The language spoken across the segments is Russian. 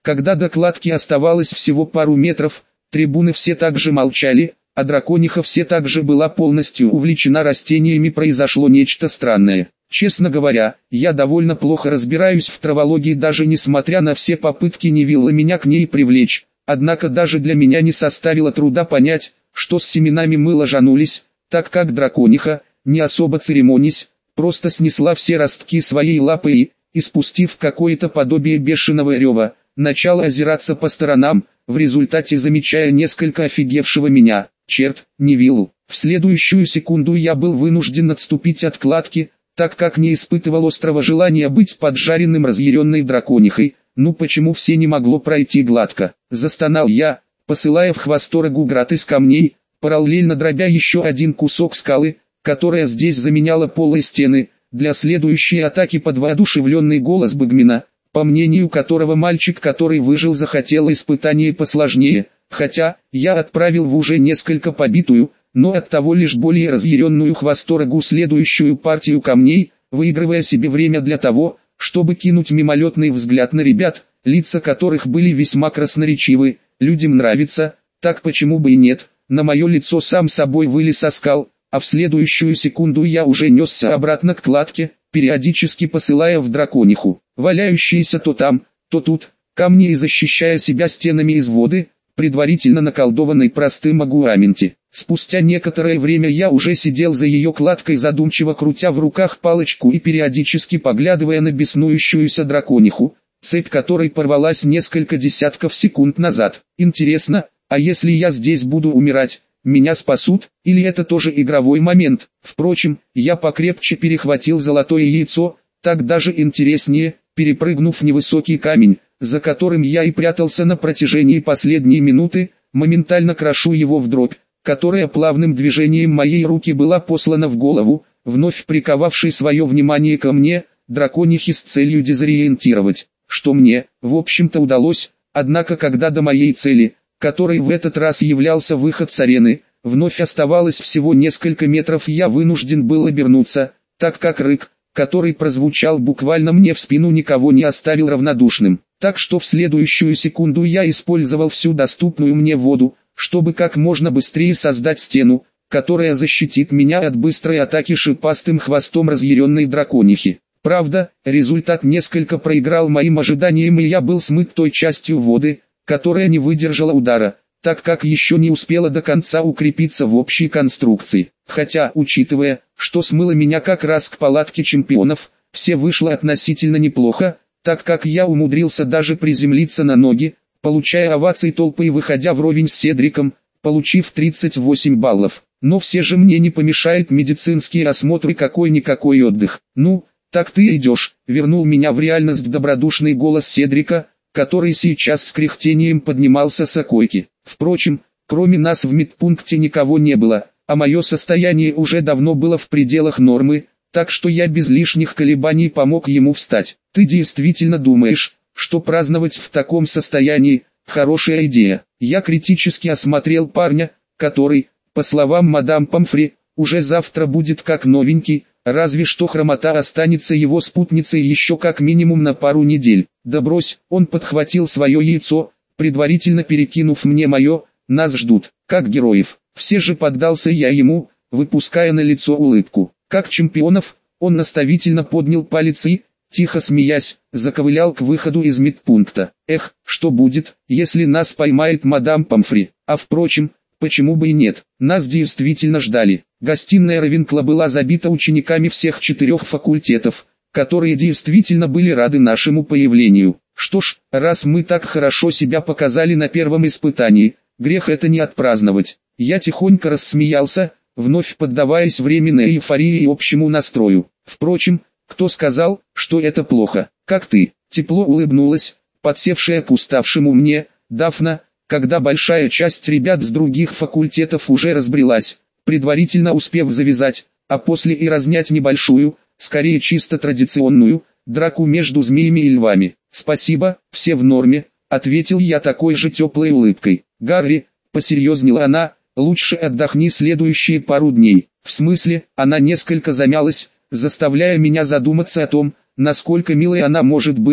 Когда до кладки оставалось всего пару метров, трибуны все также молчали, а дракониха все также была полностью увлечена растениями. Произошло нечто странное. Честно говоря, я довольно плохо разбираюсь в травологии, даже несмотря на все попытки Невилла меня к ней привлечь. Однако даже для меня не составило труда понять, что с семенами мы ложанулись, так как дракониха, не особо церемонясь, просто снесла все ростки своей лапы и, испустив какое-то подобие бешеного рева, начала озираться по сторонам, в результате замечая несколько офигевшего меня. Черт, Невилл! В следующую секунду я был вынужден отступить от кладки, так как не испытывал острого желания быть поджаренным разъяренной драконихой. Ну почему все не могло пройти гладко? Застонал я, посылая в хвосторогу град из камней, параллельно дробя еще один кусок скалы, которая здесь заменяла полые стены, для следующей атаки под воодушевленный голос Багмина, по мнению которого мальчик, который выжил, захотел испытание посложнее, хотя я отправил в уже несколько побитую, но оттого лишь более разъяренную хвосторогу следующую партию камней, выигрывая себе время для того, чтобы кинуть мимолетный взгляд на ребят, лица которых были весьма красноречивы. Людям нравится, так почему бы и нет. На мое лицо сам собой вылез оскал, а в следующую секунду я уже несся обратно к кладке, периодически посылая в дракониху, валяющиеся то там, то тут, камни, и защищая себя стенами из воды, предварительно наколдованной простым агуаменти. Спустя некоторое время я уже сидел за ее кладкой, задумчиво крутя в руках палочку и периодически поглядывая на беснующуюся дракониху, цепь которой порвалась несколько десятков секунд назад. Интересно, а если я здесь буду умирать, меня спасут, или это тоже игровой момент? Впрочем, я покрепче перехватил золотое яйцо, так даже интереснее, перепрыгнув невысокий камень, за которым я и прятался на протяжении последней минуты, моментально крошу его в дробь, которая плавным движением моей руки была послана в голову, вновь приковавшей свое внимание ко мне, драконихе, с целью дезориентировать, что мне, в общем-то, удалось. Однако когда до моей цели, которой в этот раз являлся выход с арены, вновь оставалось всего несколько метров, я вынужден был обернуться, так как рык, который прозвучал буквально мне в спину, никого не оставил равнодушным. Так что в следующую секунду я использовал всю доступную мне воду, чтобы как можно быстрее создать стену, которая защитит меня от быстрой атаки шипастым хвостом разъяренной драконихи. Правда, результат несколько проиграл моим ожиданиям, и я был смыт той частью воды, которая не выдержала удара, так как еще не успела до конца укрепиться в общей конструкции. Хотя, учитывая, что смыло меня как раз к палатке чемпионов, все вышло относительно неплохо, так как я умудрился даже приземлиться на ноги, получая овации толпы и выходя вровень с Седриком, получив 38 баллов. Но все же мне не помешает медицинские осмотры, какой-никакой отдых. «Ну, так ты идешь», — вернул меня в реальность добродушный голос Седрика, который сейчас с кряхтением поднимался с койки. Впрочем, кроме нас в медпункте никого не было, а мое состояние уже давно было в пределах нормы, так что я без лишних колебаний помог ему встать. «Ты действительно думаешь, что праздновать в таком состоянии – хорошая идея?» Я критически осмотрел парня, который, по словам мадам Помфри, уже завтра будет как новенький, разве что хромота останется его спутницей еще как минимум на пару недель. «Да брось», — он подхватил свое яйцо, предварительно перекинув мне мое, «нас ждут, как героев». Все же поддался я ему, выпуская на лицо улыбку. Как чемпионов, он наставительно поднял палец и, тихо смеясь, заковылял к выходу из медпункта. Эх, что будет, если нас поймает мадам Помфри? А впрочем, почему бы и нет? Нас действительно ждали. Гостиная Равенкла была забита учениками всех 4 факультетов, которые действительно были рады нашему появлению. Что ж, раз мы так хорошо себя показали на первом испытании, грех это не отпраздновать. Я тихонько рассмеялся, вновь поддаваясь временной эйфории и общему настрою. Впрочем, кто сказал, что это плохо? Как ты? Тепло улыбнулась, подсевшая к уставшему мне, Дафна, когда большая часть ребят с других факультетов уже разбрелась, предварительно успев завязать, а после и разнять небольшую, скорее чисто традиционную, драку между змеями и львами. «Спасибо, все в норме», — ответил я такой же теплой улыбкой. «Гарри», — посерьезнела она, — «лучше отдохни следующие пару дней». В смысле? Она несколько замялась, заставляя меня задуматься о том, насколько милой она может быть,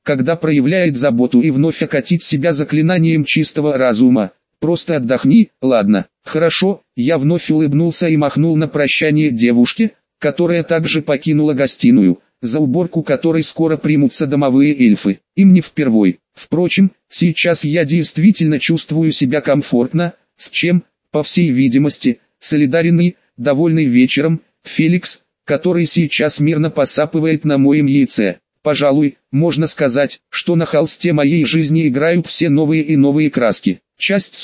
когда проявляет заботу и вновь окатить себя заклинанием чистого разума. Просто отдохни, ладно? Хорошо, я вновь улыбнулся и махнул на прощание девушке, которая также покинула гостиную, за уборку которой скоро примутся домовые эльфы. Им не впервой. Впрочем, сейчас я действительно чувствую себя комфортно, с чем, по всей видимости, солидарен и, довольный вечером, Феликс, который сейчас мирно посапывает на моем яйце. Пожалуй, можно сказать, что на холсте моей жизни играют все новые и новые краски. Часть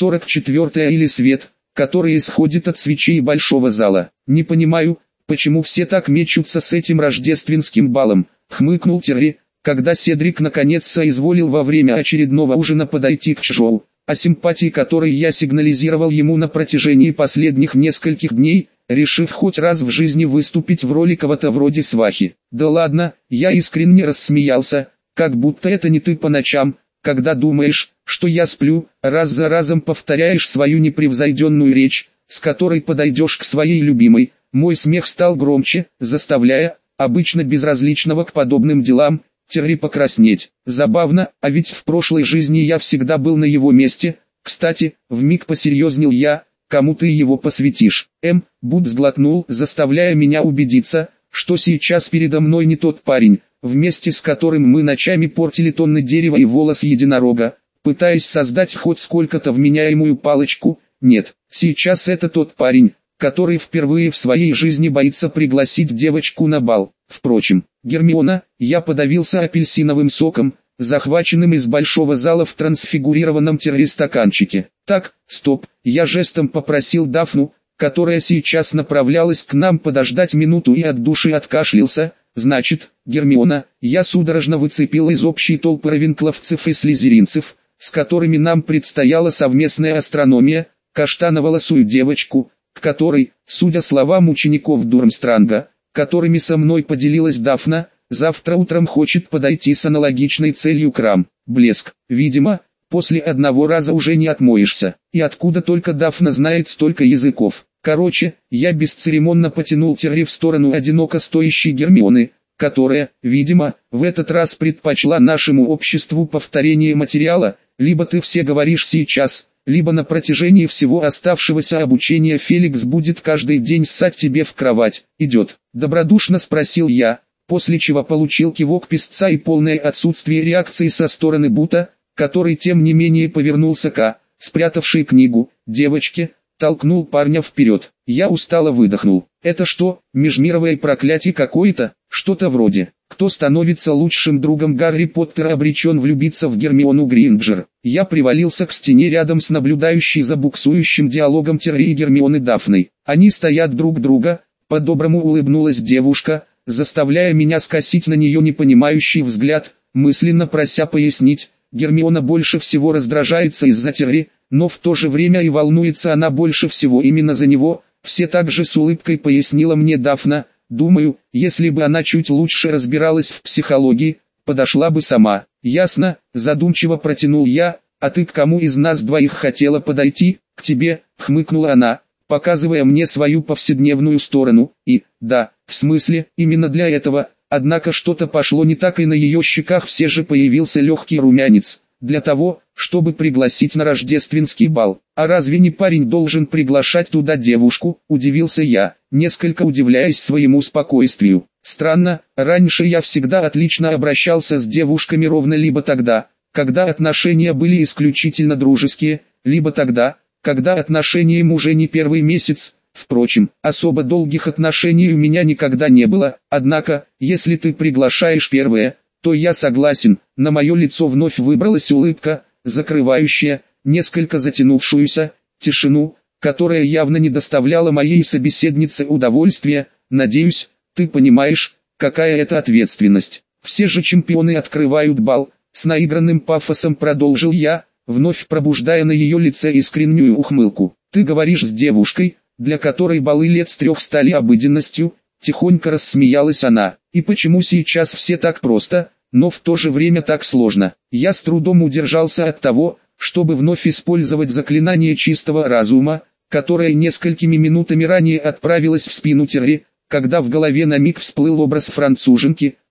44 или свет, который исходит от свечей большого зала. Не понимаю, почему все так мечутся с этим рождественским балом, хмыкнул Терри, когда Седрик наконец соизволил во время очередного ужина подойти к Чжоу, о симпатии которой я сигнализировал ему на протяжении последних нескольких дней, решив хоть раз в жизни выступить в роли кого-то вроде свахи. Да ладно, я искренне рассмеялся, как будто это не ты по ночам, когда думаешь, что я сплю, раз за разом повторяешь свою непревзойденную речь, с которой подойдешь к своей любимой. Мой смех стал громче, заставляя, обычно безразличного к подобным делам, Терри покраснеть. Забавно, а ведь в прошлой жизни я всегда был на его месте. Кстати, вмиг посерьезнел я, кому ты его посвятишь? Буд сглотнул, заставляя меня убедиться, что сейчас передо мной не тот парень, вместе с которым мы ночами портили тонны дерева и волос единорога, пытаясь создать хоть сколько-то вменяемую палочку. Нет, сейчас это тот парень, который впервые в своей жизни боится пригласить девочку на бал. Впрочем, Гермиона, я подавился апельсиновым соком, захваченным из большого зала в трансфигурированном террестаканчике. Так, стоп, я жестом попросил Дафну, которая сейчас направлялась к нам, подождать минуту и от души откашлялся. Значит, Гермиона, я судорожно выцепил из общей толпы равенкловцев и слизеринцев, с которыми нам предстояла совместная астрономия, каштановолосую девочку, к которой, судя словам учеников Дурмстранга, которыми со мной поделилась Дафна, завтра утром хочет подойти с аналогичной целью к Рам. Блеск. Видимо, после одного раза уже не отмоешься. И откуда только Дафна знает столько языков? Короче, я бесцеремонно потянул Терри в сторону одиноко стоящей Гермионы, которая, видимо, в этот раз предпочла нашему обществу повторение материала. Либо ты все говоришь сейчас, либо на протяжении всего оставшегося обучения Феликс будет каждый день ссать тебе в кровать. Идет? Добродушно спросил я, после чего получил кивок писца и полное отсутствие реакции со стороны Бута, который тем не менее повернулся к спрятавшей книгу, девочке, толкнул парня вперед. Я устало выдохнул. Это что, межмировое проклятие какое-то? Что-то вроде. Кто становится лучшим другом Гарри Поттера, обречен влюбиться в Гермиону Грейнджер. Я привалился к стене рядом с наблюдающей за буксующим диалогом Терри и Гермионы Дафной. Они стоят друг друга, по-доброму улыбнулась девушка, заставляя меня скосить на нее непонимающий взгляд, мысленно прося пояснить. Гермиона больше всего раздражается из-за Терри, но в то же время и волнуется она больше всего именно за него. Все так же с улыбкой пояснила мне Дафна. Думаю, если бы она чуть лучше разбиралась в психологии, подошла бы сама. Ясно, задумчиво протянул я. А ты к кому из нас двоих хотела подойти? К тебе, хмыкнула она, показывая мне свою повседневную сторону. И, да, в смысле, именно для этого. Однако что-то пошло не так, и на ее щеках все же появился легкий румянец. Для того, чтобы пригласить на рождественский бал. А разве не парень должен приглашать туда девушку? Удивился я, несколько удивляясь своему спокойствию. Странно, раньше я всегда отлично обращался с девушками ровно либо тогда, когда отношения были исключительно дружеские, либо тогда, когда отношения им уже не первый месяц. Впрочем, особо долгих отношений у меня никогда не было. Однако, если ты приглашаешь первое, то я согласен. На мое лицо вновь выбралась улыбка, закрывающая, несколько затянувшуюся, тишину, которая явно не доставляла моей собеседнице удовольствия. Надеюсь, ты понимаешь, какая это ответственность. Все же чемпионы открывают бал, с наигранным пафосом продолжил я, вновь пробуждая на ее лице искреннюю ухмылку. Ты говоришь с девушкой, для которой балы лет с 3 стали обыденностью. Тихонько рассмеялась она. И почему сейчас все так просто, но в то же время так сложно? Я с трудом удержался от того, чтобы вновь использовать заклинание чистого разума, которое несколькими минутами ранее отправилось в спину Терри, когда в голове на миг всплыл образ француженки,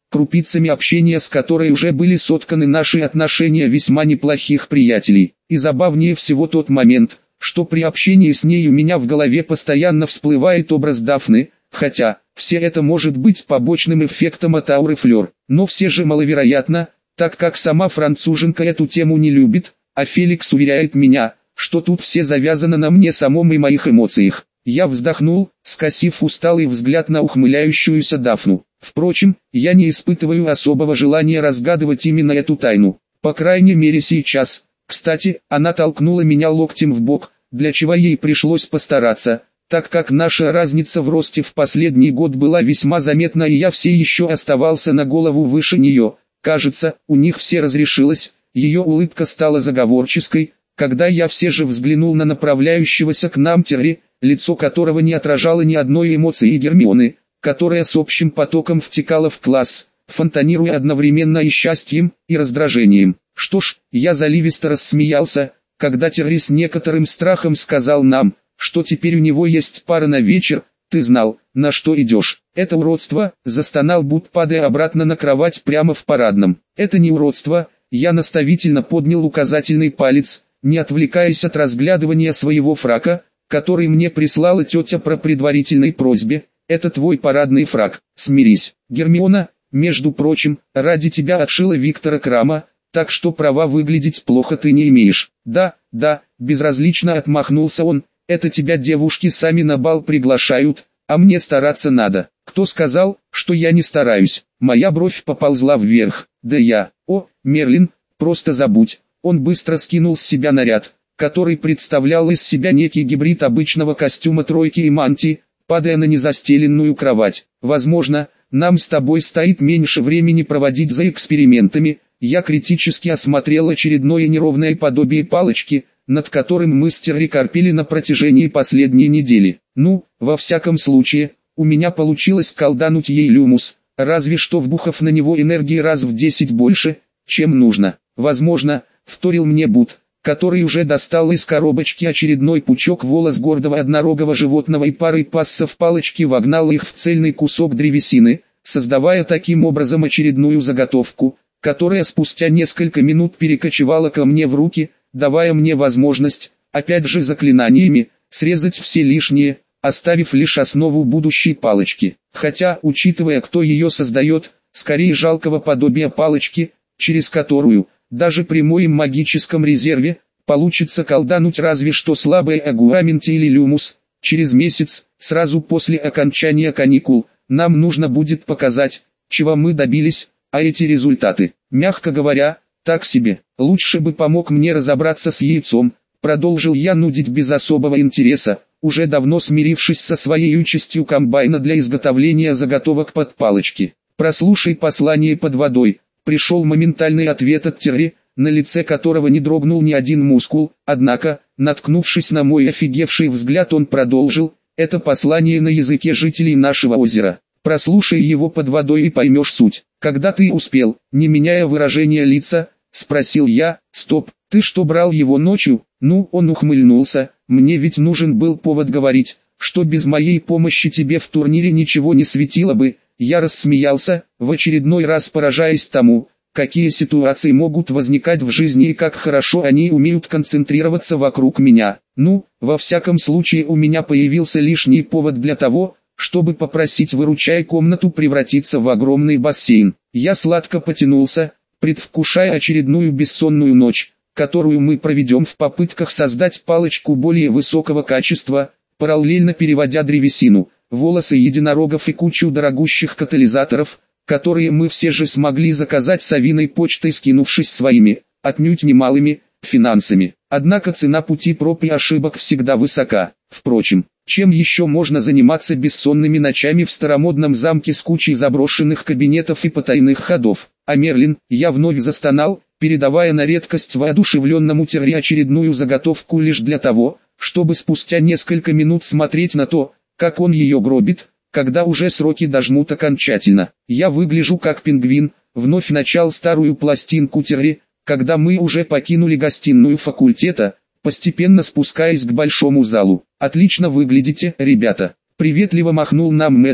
крупицами общения с которой уже были сотканы наши отношения весьма неплохих приятелей. И забавнее всего тот момент, что при общении с ней у меня в голове постоянно всплывает образ Дафны, хотя, все это может быть побочным эффектом от ауры Флёр, но все же маловероятно, так как сама француженка эту тему не любит, а Феликс уверяет меня, что тут все завязано на мне самом и моих эмоциях. Я вздохнул, скосив усталый взгляд на ухмыляющуюся Дафну. Впрочем, я не испытываю особого желания разгадывать именно эту тайну, по крайней мере сейчас. Кстати, она толкнула меня локтем в бок, для чего ей пришлось постараться, так как наша разница в росте в последний год была весьма заметна и я все еще оставался на голову выше нее. Кажется, у них все разрешилось, ее улыбка стала заговорческой, когда я все же взглянул на направляющегося к нам Терри, лицо которого не отражало ни одной эмоции Гермионы, которая с общим потоком втекала в класс, фонтанируя одновременно и счастьем, и раздражением. Что ж, я заливисто рассмеялся, когда Терри с некоторым страхом сказал нам, что теперь у него есть пара на вечер. Ты знал, на что идешь. Это уродство, застонал Бут, падая обратно на кровать прямо в парадном. Это не уродство, я наставительно поднял указательный палец, не отвлекаясь от разглядывания своего фрака, который мне прислала тетя по предварительной просьбе. Это твой парадный фрак, смирись. Гермиона, между прочим, ради тебя отшила Виктора Крама, так что права выглядеть плохо ты не имеешь. Да, безразлично отмахнулся он, это тебя девушки сами на бал приглашают, а мне стараться надо. Кто сказал, что я не стараюсь? Моя бровь поползла вверх. Да я, Мерлин, просто забудь. Он быстро скинул с себя наряд, который представлял из себя некий гибрид обычного костюма тройки и мантии, падая на незастеленную кровать. Возможно, нам с тобой стоит меньше времени проводить за экспериментами. Я критически осмотрел очередное неровное подобие палочки, над которым мы с Терри корпели на протяжении последней недели. Ну, во всяком случае, у меня получилось колдануть ей люмус, разве что вбухав на него энергии раз в 10 больше, чем нужно. Возможно, вторил мне Бут, который уже достал из коробочки очередной пучок волос гордого однорогого животного и парой пассов палочки вогнал их в цельный кусок древесины, создавая таким образом очередную заготовку, которая спустя несколько минут перекочевала ко мне в руки, давая мне возможность, опять же заклинаниями, срезать все лишнее, оставив лишь основу будущей палочки. Хотя, учитывая, кто ее создает, скорее жалкого подобия палочки, через которую, даже при моем магическом резерве, получится колдануть разве что слабый агуамент или люмус. Через месяц, сразу после окончания каникул, нам нужно будет показать, чего мы добились, а эти результаты, мягко говоря, так себе. Лучше бы помог мне разобраться с яйцом, продолжил я нудить без особого интереса, уже давно смирившись со своей участью комбайна для изготовления заготовок под палочки. Прослушай послание под водой. Пришел моментальный ответ от Терри, на лице которого не дрогнул ни один мускул, однако, наткнувшись на мой офигевший взгляд, он продолжил: это послание на языке жителей нашего озера. Прослушай его под водой и поймешь суть. Когда ты успел, не меняя выражения лица, спросил я. Стоп, ты что, брал его ночью? Ну, он ухмыльнулся, мне ведь нужен был повод говорить, что без моей помощи тебе в турнире ничего не светило бы. Я рассмеялся, в очередной раз поражаясь тому, какие ситуации могут возникать в жизни и как хорошо они умеют концентрироваться вокруг меня. Ну, во всяком случае у меня появился лишний повод для того, чтобы попросить выручай комнату превратиться в огромный бассейн. Я сладко потянулся, предвкушая очередную бессонную ночь, которую мы проведем в попытках создать палочку более высокого качества, параллельно переводя древесину, волосы единорогов и кучу дорогущих катализаторов, которые мы все же смогли заказать Савиной почтой, скинувшись своими, отнюдь немалыми, финансами. Однако цена пути проб и ошибок всегда высока. Впрочем, чем еще можно заниматься бессонными ночами в старомодном замке с кучей заброшенных кабинетов и потайных ходов? А Мерлин, я вновь застонал, передавая на редкость воодушевленному Терри очередную заготовку лишь для того, чтобы спустя несколько минут смотреть на то, как он ее гробит, когда уже сроки дожмут окончательно. Я выгляжу как пингвин, вновь начал старую пластинку Терри, когда мы уже покинули гостиную факультета, постепенно спускаясь к большому залу. Отлично выглядите, ребята. Приветливо махнул нам Мэтт,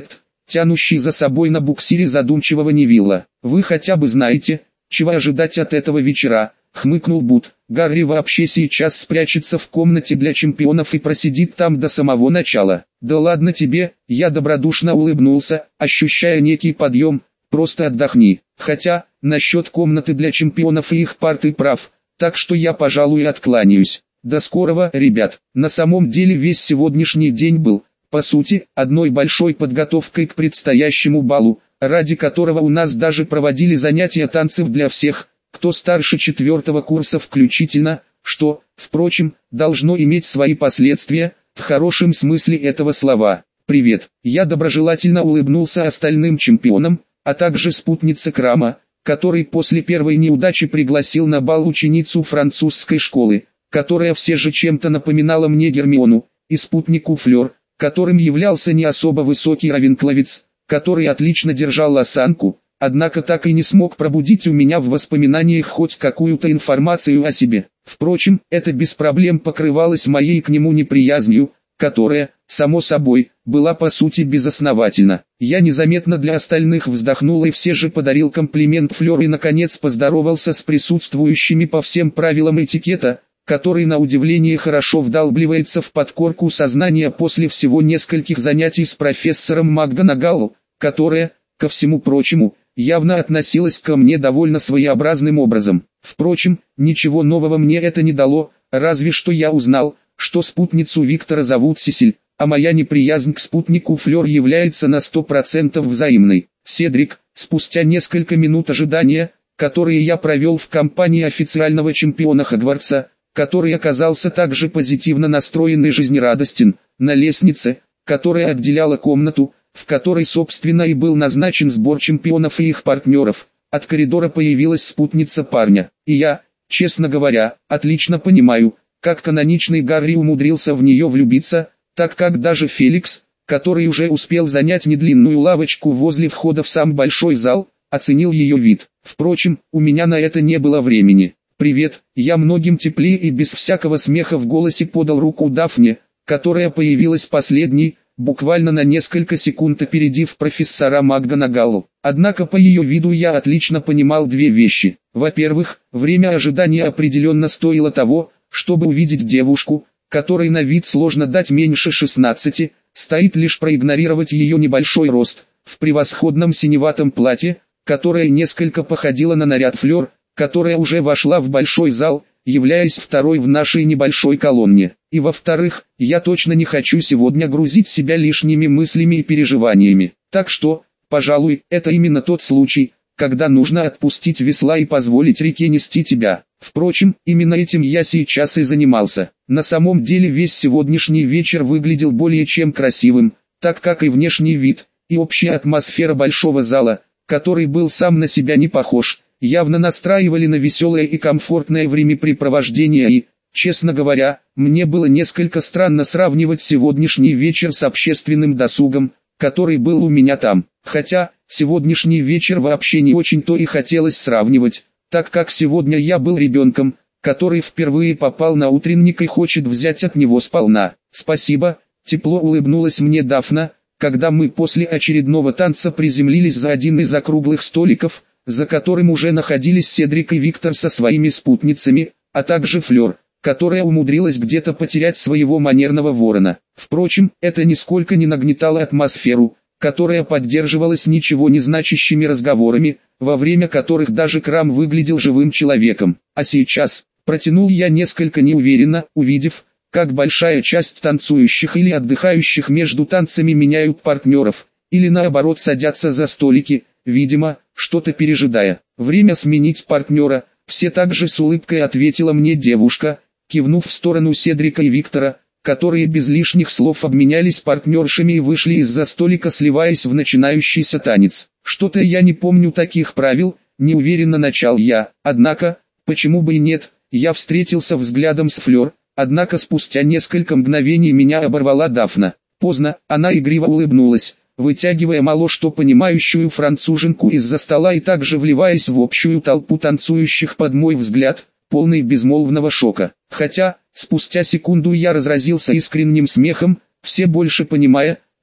тянущий за собой на буксире задумчивого Невилла. «Вы хотя бы знаете, чего ожидать от этого вечера?» — хмыкнул Бут. «Гарри вообще сейчас спрячется в комнате для чемпионов и просидит там до самого начала». «Да ладно тебе», — я добродушно улыбнулся, ощущая некий подъем, «просто отдохни. Хотя, насчет комнаты для чемпионов и их пар ты прав, так что я, пожалуй, откланяюсь. До скорого, ребят». На самом деле весь сегодняшний день был, по сути, одной большой подготовкой к предстоящему балу, ради которого у нас даже проводили занятия танцев для всех, кто старше 4-го курса включительно, что, впрочем, должно иметь свои последствия, в хорошем смысле этого слова. «Привет». Я доброжелательно улыбнулся остальным чемпионам, а также спутнице Крама, который после первой неудачи пригласил на бал ученицу французской школы, которая все же чем-то напоминала мне Гермиону, и спутнику Флёр, которым являлся не особо высокий равенкловец, который отлично держал осанку, однако так и не смог пробудить у меня в воспоминаниях хоть какую-то информацию о себе. Впрочем, это без проблем покрывалось моей к нему неприязнью, которая, само собой, была по сути безосновательна. Я незаметно для остальных вздохнул и все же подарил комплимент Флёр и наконец поздоровался с присутствующими по всем правилам этикета, который на удивление хорошо вдалбливается в подкорку сознания после всего нескольких занятий с профессором МакГонагалл, которая, ко всему прочему, явно относилась ко мне довольно своеобразным образом. Впрочем, ничего нового мне это не дало, разве что я узнал, что спутницу Виктора зовут Сесиль, а моя неприязнь к спутнику Флёр является на 100% взаимной. Седрик, спустя несколько минут ожидания, которые я провел в компании официального чемпиона Хогвартса, который оказался также позитивно настроен и жизнерадостен, на лестнице, которая отделяла комнату, в которой собственно и был назначен сбор чемпионов и их партнеров, от коридора появилась спутница парня. И я, честно говоря, отлично понимаю, как каноничный Гарри умудрился в нее влюбиться, так как даже Феликс, который уже успел занять недлинную лавочку возле входа в сам большой зал, оценил ее вид. Впрочем, у меня на это не было времени. «Привет», я многим теплее и без всякого смеха в голосе подал руку Дафне, которая появилась последней, буквально на несколько секунд опередив профессора МакГонагалл. Однако по ее виду я отлично понимал две вещи. Во-первых, время ожидания определенно стоило того, чтобы увидеть девушку, которой на вид сложно дать меньше 16, стоит лишь проигнорировать ее небольшой рост, в превосходном синеватом платье, которое несколько походило на наряд Флёр, которая уже вошла в большой зал, являясь второй в нашей небольшой колонне. И во-вторых, я точно не хочу сегодня грузить себя лишними мыслями и переживаниями. Так что, пожалуй, это именно тот случай, когда нужно отпустить весла и позволить реке нести тебя. Впрочем, именно этим я сейчас и занимался. На самом деле весь сегодняшний вечер выглядел более чем красивым, так как и внешний вид, и общая атмосфера большого зала, который был сам на себя не похож, явно настраивали на веселое и комфортное времяпрепровождение и, честно говоря, мне было несколько странно сравнивать сегодняшний вечер с общественным досугом, который был у меня там. Хотя, сегодняшний вечер вообще не очень-то и хотелось сравнивать, так как сегодня я был ребенком, который впервые попал на утренник и хочет взять от него сполна. «Спасибо», тепло улыбнулась мне Дафна, когда мы после очередного танца приземлились за один из округлых столиков, за которым уже находились Седрик и Виктор со своими спутницами, а также Флёр, которая умудрилась где-то потерять своего манерного ворона. Впрочем, это нисколько не нагнетало атмосферу, которая поддерживалась ничего не значащими разговорами, во время которых даже Крам выглядел живым человеком. А сейчас, протянул я несколько неуверенно, увидев, как большая часть танцующих или отдыхающих между танцами меняют партнеров, или наоборот садятся за столики, видимо, что-то пережидая. «Время сменить партнера», все также с улыбкой ответила мне девушка, кивнув в сторону Седрика и Виктора, которые без лишних слов обменялись партнершами и вышли из-за столика, сливаясь в начинающийся танец. «Что-то я не помню таких правил», неуверенно начал я, однако, почему бы и нет, я встретился взглядом с Флёр, однако спустя несколько мгновений меня оборвала Дафна. Поздно, она игриво улыбнулась, вытягивая мало что понимающую француженку из-за стола и также вливаясь в общую толпу танцующих под мой взгляд, полный безмолвного шока. Хотя, спустя секунду я разразился искренним смехом, все больше понимая,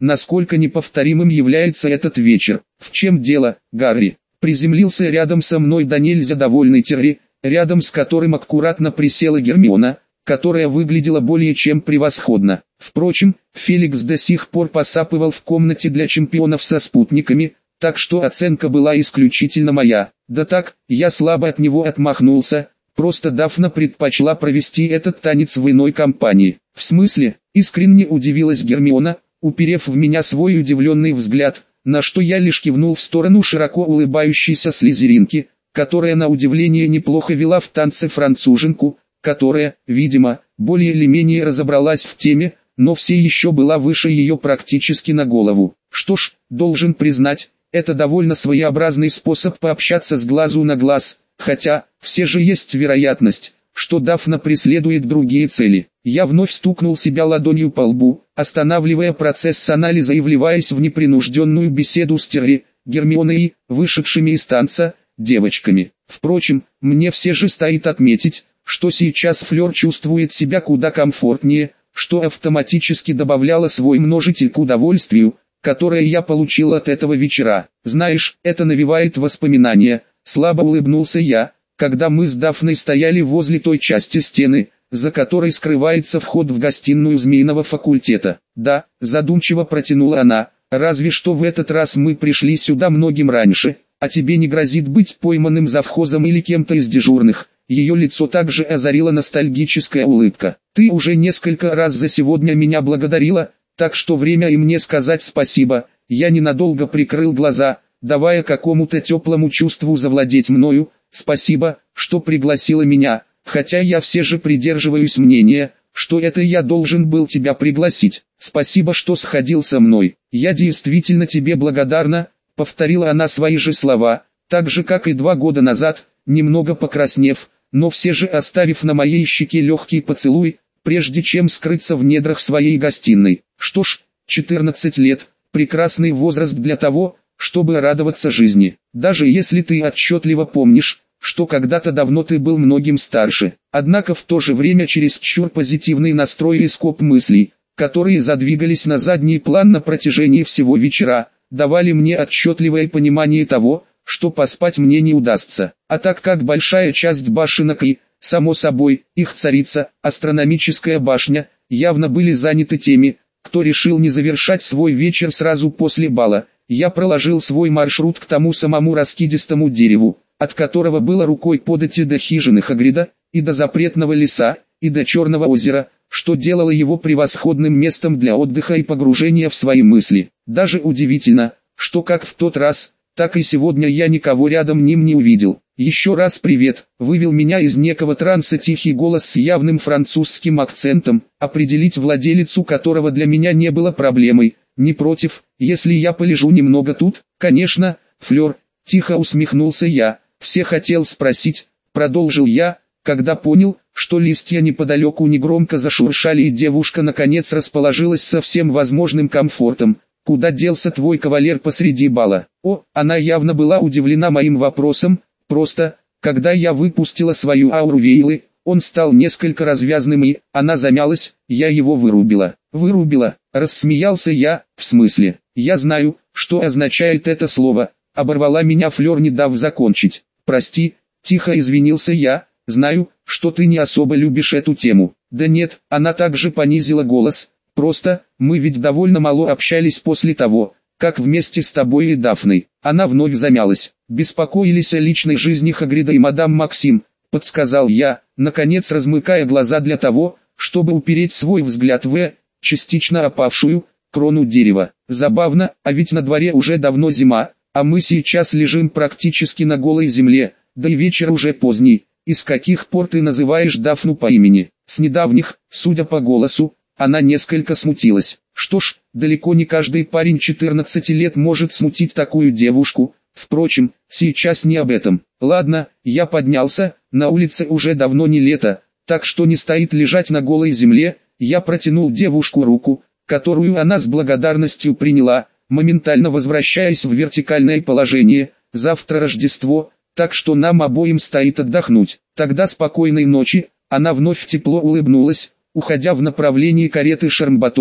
насколько неповторимым является этот вечер. «В чем дело, Гарри?» Приземлился рядом со мной да нельзя довольный Терри, рядом с которым аккуратно присела Гермиона, которая выглядела более чем превосходно. Впрочем, Феликс до сих пор посапывал в комнате для чемпионов со спутниками, так что оценка была исключительно моя. Да так, я слабо от него отмахнулся, просто Дафна предпочла провести этот танец в иной компании. «В смысле?» — искренне удивилась Гермиона, уперев в меня свой удивленный взгляд, на что я лишь кивнул в сторону широко улыбающейся слизеринки, которая на удивление неплохо вела в танце француженку, которая, видимо, более или менее разобралась в теме, но все еще была выше ее практически на голову. Что ж, должен признать, это довольно своеобразный способ пообщаться с глазу на глаз, хотя, все же есть вероятность, что Дафна преследует другие цели. Я вновь стукнул себя ладонью по лбу, останавливая процесс анализа и вливаясь в непринужденную беседу с Терри, Гермионой и, вышедшими из танца, девочками. Впрочем, мне все же стоит отметить, что сейчас Флёр чувствует себя куда комфортнее, что автоматически добавляло свой множитель к удовольствию, которое я получил от этого вечера. Знаешь, это навевает воспоминания, слабо улыбнулся я, когда мы с Дафной стояли возле той части стены, за которой скрывается вход в гостиную Змеиного факультета. Да, задумчиво протянула она, разве что в этот раз мы пришли сюда многим раньше, а тебе не грозит быть пойманным завхозом или кем-то из дежурных. Ее лицо также озарила ностальгическая улыбка. Ты уже несколько раз за сегодня меня благодарила, так что время и мне сказать спасибо. Я ненадолго прикрыл глаза, давая какому-то теплому чувству завладеть мною. Спасибо, что пригласила меня, хотя я все же придерживаюсь мнения, что это я должен был тебя пригласить. Спасибо, что сходил со мной. Я действительно тебе благодарна, повторила она свои же слова, так же как и 2 года назад, немного покраснев, но все же оставив на моей щеке легкий поцелуй, прежде чем скрыться в недрах своей гостиной. Что ж, 14 лет, прекрасный возраст для того, чтобы радоваться жизни, даже если ты отчетливо помнишь, что когда-то давно ты был многим старше. Однако в то же время чересчур позитивный настрой и скоп мыслей, которые задвигались на задний план на протяжении всего вечера, давали мне отчетливое понимание того, что поспать мне не удастся. А так как большая часть башенок и, само собой, их царица, астрономическая башня, явно были заняты теми, кто решил не завершать свой вечер сразу после бала, я проложил свой маршрут к тому самому раскидистому дереву, от которого было рукой подать и до хижины Хагрида, и до запретного леса, и до Черного озера, что делало его превосходным местом для отдыха и погружения в свои мысли. Даже удивительно, что как в тот раз, так и сегодня я никого рядом ним не увидел. «Еще раз привет», — вывел меня из некого транса тихий голос с явным французским акцентом, определить владелицу которого для меня не было проблемой. «Не против, если я полежу немного тут?» «Конечно, Флёр», — тихо усмехнулся я. «Все хотел спросить», — продолжил я, когда понял, что листья неподалеку негромко зашуршали и девушка наконец расположилась со всем возможным комфортом. «Куда делся твой кавалер посреди бала?» О, она явно была удивлена моим вопросом, просто, когда я выпустила свою ауру Вейлы, он стал несколько развязным и, она замялась, я его вырубила. «Вырубила?» — рассмеялся я. «В смысле? Я знаю, что означает это слово», — оборвала меня Флёр, не дав закончить. «Прости», — тихо извинился я, — «знаю, что ты не особо любишь эту тему». «Да нет», — она также понизила голос, — «просто, мы ведь довольно мало общались после того, как вместе с тобой и Дафной». Она вновь замялась. «Беспокоились о личной жизни Хагрида и мадам Максим», — подсказал я, наконец размыкая глаза для того, чтобы упереть свой взгляд в частично опавшую крону дерева. Забавно, а ведь на дворе уже давно зима, а мы сейчас лежим практически на голой земле, да и вечер уже поздний. И с каких пор ты называешь Дафну по имени? С недавних, судя по голосу, она несколько смутилась. Что ж, далеко не каждый парень 14 лет может смутить такую девушку. Впрочем, сейчас не об этом. Ладно, я поднялся, на улице уже давно не лето, так что не стоит лежать на голой земле. Я протянул девушку руку, которую она с благодарностью приняла, моментально возвращаясь в вертикальное положение. Завтра Рождество, так что нам обоим стоит отдохнуть. Тогда спокойной ночи. Она вновь тепло улыбнулась, уходя в направлении кареты Шармбатона,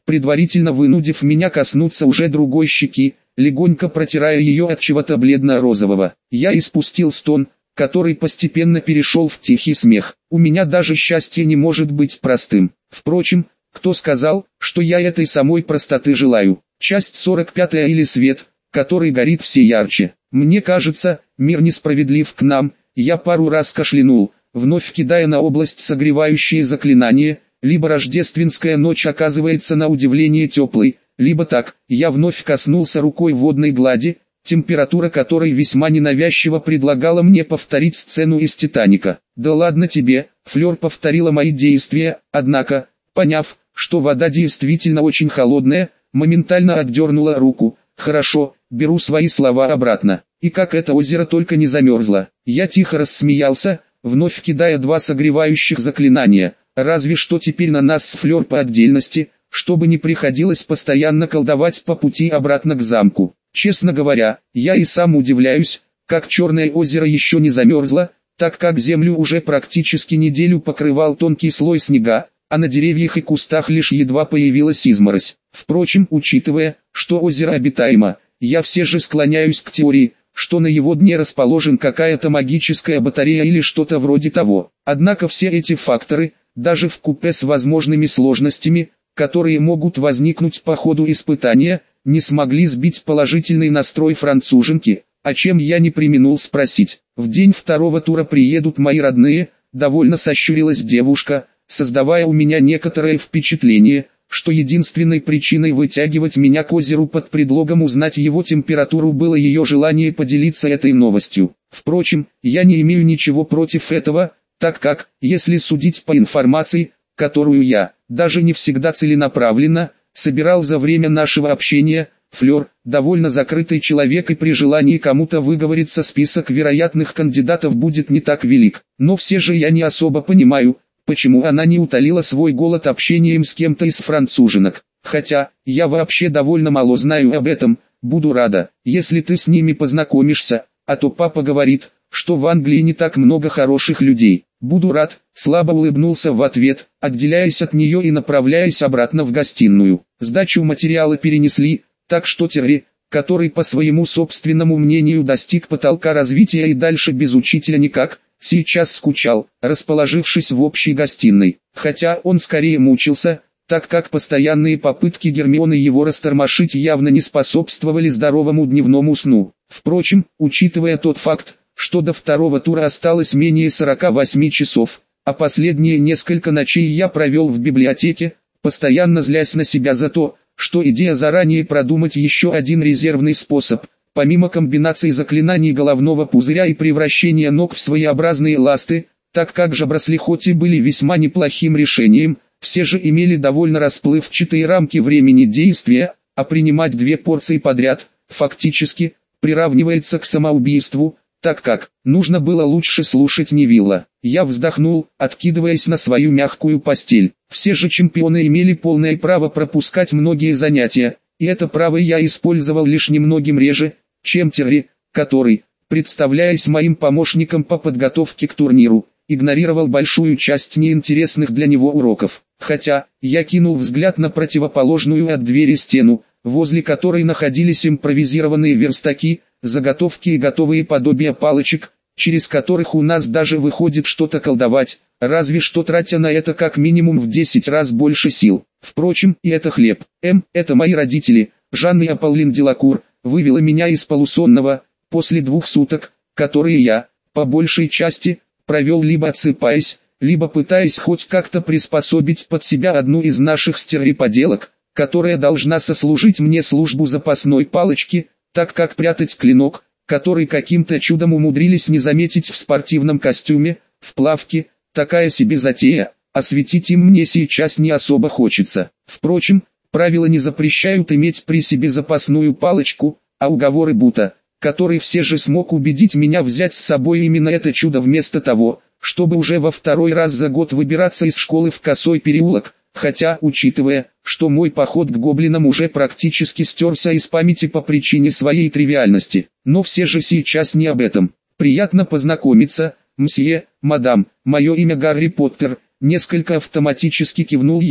предварительно вынудив меня коснуться уже другой щеки, легонько протирая ее от чего-то бледно-розового. Я испустил стон, который постепенно перешел в тихий смех. У меня даже счастье не может быть простым. Впрочем, кто сказал, что я этой самой простоты желаю? Часть 45 или свет, который горит все ярче. Мне кажется, мир несправедлив к нам. Я пару раз кашлянул, вновь кидая на область согревающие заклинания, либо рождественская ночь оказывается на удивление теплой, либо так, я вновь коснулся рукой водной глади, температура которой весьма ненавязчиво предлагала мне повторить сцену из «Титаника». «Да ладно тебе», Флёр повторила мои действия, однако, поняв, что вода действительно очень холодная, моментально отдернула руку. «Хорошо, беру свои слова обратно. И как это озеро только не замерзло». Я тихо рассмеялся, вновь кидая два согревающих заклинания. Разве что теперь на нас с Флёр по отдельности, чтобы не приходилось постоянно колдовать по пути обратно к замку. Честно говоря, я и сам удивляюсь, как Черное озеро еще не замерзло, так как землю уже практически неделю покрывал тонкий слой снега, а на деревьях и кустах лишь едва появилась изморозь. Впрочем, учитывая, что озеро обитаемо, я все же склоняюсь к теории, что на его дне расположен какая-то магическая батарея или что-то вроде того. Однако все эти факторы, даже вкупе с возможными сложностями, которые могут возникнуть по ходу испытания, не смогли сбить положительный настрой француженки, о чем я не преминул спросить. «В день второго тура приедут мои родные», довольно сощурилась девушка, создавая у меня некоторое впечатление, что единственной причиной вытягивать меня к озеру под предлогом узнать его температуру было ее желание поделиться этой новостью. Впрочем, я не имею ничего против этого, так как, если судить по информации, которую я, даже не всегда целенаправленно, собирал за время нашего общения, Флёр, довольно закрытый человек и при желании кому-то выговориться список вероятных кандидатов будет не так велик. Но все же я не особо понимаю, почему она не утолила свой голод общением с кем-то из француженок. Хотя, я вообще довольно мало знаю об этом, буду рада, если ты с ними познакомишься, а то папа говорит, что в Англии не так много хороших людей. Буду рад, слабо улыбнулся в ответ, отделяясь от нее и направляясь обратно в гостиную. Сдачу материала перенесли, так что Терри, который по своему собственному мнению достиг потолка развития и дальше без учителя никак, сейчас скучал, расположившись в общей гостиной. Хотя он скорее мучился, так как постоянные попытки Гермионы его растормошить явно не способствовали здоровому дневному сну. Впрочем, учитывая тот факт, что до второго тура осталось менее 48 часов, а последние несколько ночей я провел в библиотеке, постоянно злясь на себя за то, что идея заранее продумать еще один резервный способ, помимо комбинаций заклинаний головного пузыря и превращения ног в своеобразные ласты, так как жаброслихоти были весьма неплохим решением, все же имели довольно расплывчатые рамки времени действия, а принимать две порции подряд, фактически, приравнивается к самоубийству, так как нужно было лучше слушать Невилла. Я вздохнул, откидываясь на свою мягкую постель. Все же чемпионы имели полное право пропускать многие занятия, и это право я использовал лишь немногим реже, чем Терри, который, представляясь моим помощником по подготовке к турниру, игнорировал большую часть неинтересных для него уроков. Хотя, я кинул взгляд на противоположную от двери стену, возле которой находились импровизированные верстаки, заготовки и готовые подобия палочек, через которых у нас даже выходит что-то колдовать, разве что тратя на это как минимум в 10 раз больше сил. Впрочем, и это хлеб. Это мои родители, Жанна и Аполлин Делакур, вывела меня из полусонного, после 2 суток, которые я, по большей части, провел либо отсыпаясь, либо пытаясь хоть как-то приспособить под себя одну из наших стервиподелок, которая должна сослужить мне службу запасной палочки, так как прятать клинок, который каким-то чудом умудрились не заметить в спортивном костюме, в плавке, такая себе затея, а светить им мне сейчас не особо хочется. Впрочем, правила не запрещают иметь при себе запасную палочку, а уговоры Бута, который все же смог убедить меня взять с собой именно это чудо вместо того, чтобы уже во второй раз за год выбираться из школы в Косой переулок, хотя, учитывая, что мой поход к гоблинам уже практически стерся из памяти по причине своей тривиальности, но все же сейчас не об этом. Приятно познакомиться, мсье, мадам, мое имя Гарри Поттер, несколько автоматически кивнул я,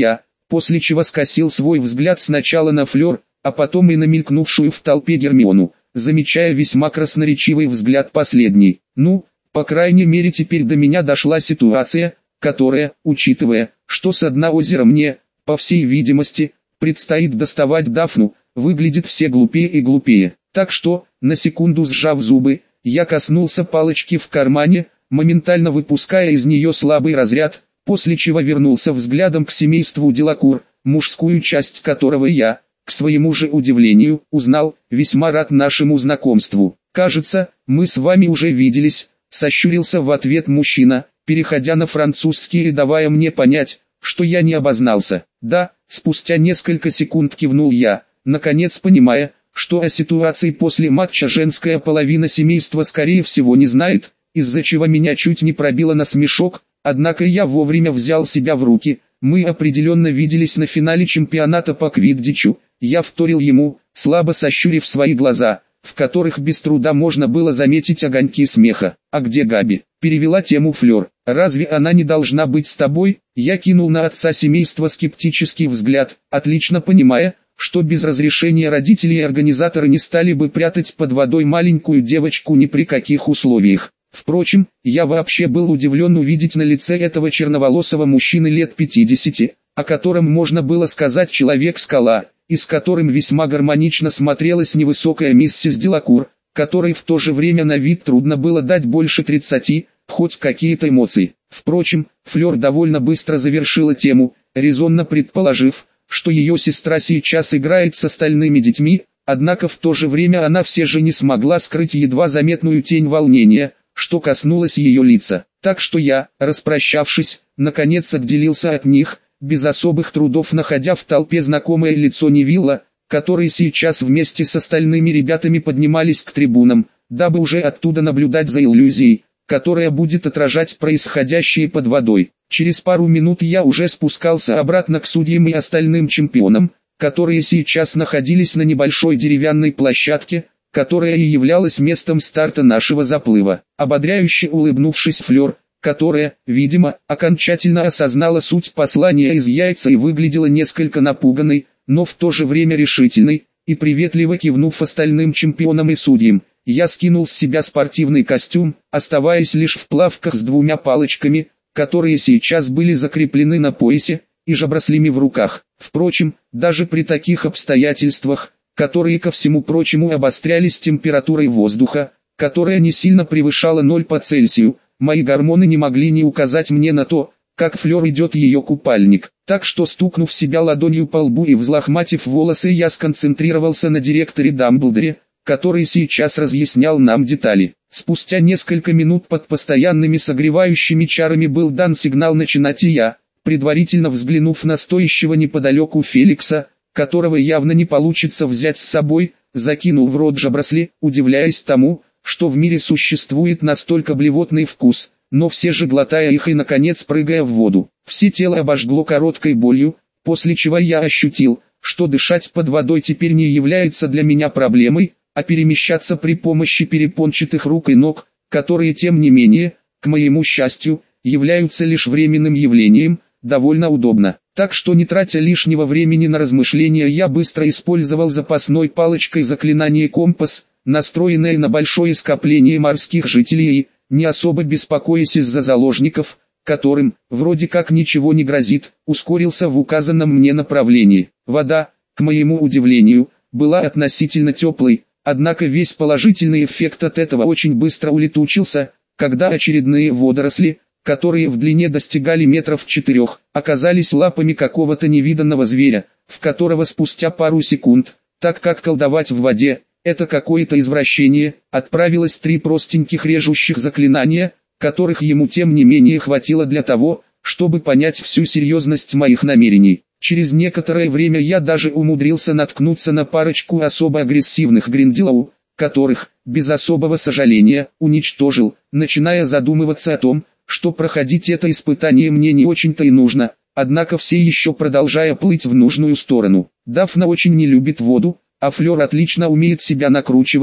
после чего скосил свой взгляд сначала на Флёр, а потом и на мелькнувшую в толпе Гермиону, замечая весьма красноречивый взгляд последней. Ну, по крайней мере теперь до меня дошла ситуация, которая, учитывая, что с дна озера мне, по всей видимости, предстоит доставать Дафну, выглядит все глупее и глупее. Так что, на секунду сжав зубы, я коснулся палочки в кармане, моментально выпуская из нее слабый разряд, после чего вернулся взглядом к семейству Делакур, мужскую часть которого я, к своему же удивлению, узнал, весьма рад нашему знакомству. «Кажется, мы с вами уже виделись», — сощурился в ответ мужчина, переходя на французский и давая мне понять, что я не обознался. «Да», — спустя несколько секунд кивнул я, наконец понимая, что о ситуации после матча женская половина семейства скорее всего не знает, из-за чего меня чуть не пробило на смешок, однако я вовремя взял себя в руки. Мы определенно виделись на финале чемпионата по квиддичу. Я вторил ему, слабо сощурив свои глаза, в которых без труда можно было заметить огоньки смеха. «А где Габи?» — перевела тему Флёр. «Разве она не должна быть с тобой?» Я кинул на отца семейства скептический взгляд, отлично понимая, что без разрешения родителей и организаторы не стали бы прятать под водой маленькую девочку ни при каких условиях. Впрочем, я вообще был удивлен увидеть на лице этого черноволосого мужчины лет 50, о котором можно было сказать человек-скала, и с которым весьма гармонично смотрелась невысокая миссис Делакур, которой в то же время на вид трудно было дать больше 30, хоть какие-то эмоции. Впрочем, Флёр довольно быстро завершила тему, резонно предположив, что ее сестра сейчас играет с остальными детьми, однако в то же время она все же не смогла скрыть едва заметную тень волнения, что коснулось ее лица. Так что я, распрощавшись, наконец отделился от них, без особых трудов находя в толпе знакомое лицо Невилла, которые сейчас вместе с остальными ребятами поднимались к трибунам, дабы уже оттуда наблюдать за иллюзией, которая будет отражать происходящее под водой. Через пару минут я уже спускался обратно к судьям и остальным чемпионам, которые сейчас находились на небольшой деревянной площадке, которая и являлась местом старта нашего заплыва. Ободряюще улыбнувшись Флёр, которая, видимо, окончательно осознала суть послания из яйца и выглядела несколько напуганной, но в то же время решительной, и приветливо кивнув остальным чемпионам и судьям, я скинул с себя спортивный костюм, оставаясь лишь в плавках с двумя палочками, которые сейчас были закреплены на поясе, и жабраслими в руках. Впрочем, даже при таких обстоятельствах, которые ко всему прочему обострялись температурой воздуха, которая не сильно превышала 0 по Цельсию, мои гормоны не могли не указать мне на то, как Флёр идет ее купальник. Так что, стукнув себя ладонью по лбу и взлохматив волосы, я сконцентрировался на директоре Дамблдоре, который сейчас разъяснял нам детали. Спустя несколько минут под постоянными согревающими чарами был дан сигнал начинать, и я, предварительно взглянув на стоящего неподалеку Феликса, которого явно не получится взять с собой, закинул в рот жабрасли, удивляясь тому, что в мире существует настолько блевотный вкус, но все же глотая их и наконец прыгая в воду. Все тело обожгло короткой болью, после чего я ощутил, что дышать под водой теперь не является для меня проблемой, а перемещаться при помощи перепончатых рук и ног, которые тем не менее, к моему счастью, являются лишь временным явлением, довольно удобно. Так что, не тратя лишнего времени на размышления, я быстро использовал запасной палочкой заклинание «Компас», настроенное на большое скопление морских жителей и, не особо беспокоясь из-за заложников, которым, вроде как ничего не грозит, ускорился в указанном мне направлении. Вода, к моему удивлению, была относительно теплой, однако весь положительный эффект от этого очень быстро улетучился, когда очередные водоросли, которые в длине достигали метров 4, оказались лапами какого-то невиданного зверя, в которого спустя пару секунд, так как колдовать в воде, это какое-то извращение, отправилось 3 простеньких режущих заклинания, которых ему тем не менее хватило для того, чтобы понять всю серьезность моих намерений. Через некоторое время я даже умудрился наткнуться на парочку особо агрессивных гринделоу, которых, без особого сожаления, уничтожил, начиная задумываться о том, что проходить это испытание мне не очень-то и нужно, однако все еще продолжая плыть в нужную сторону. Дафна очень не любит воду, а Флёр отлично умеет себя накручивать,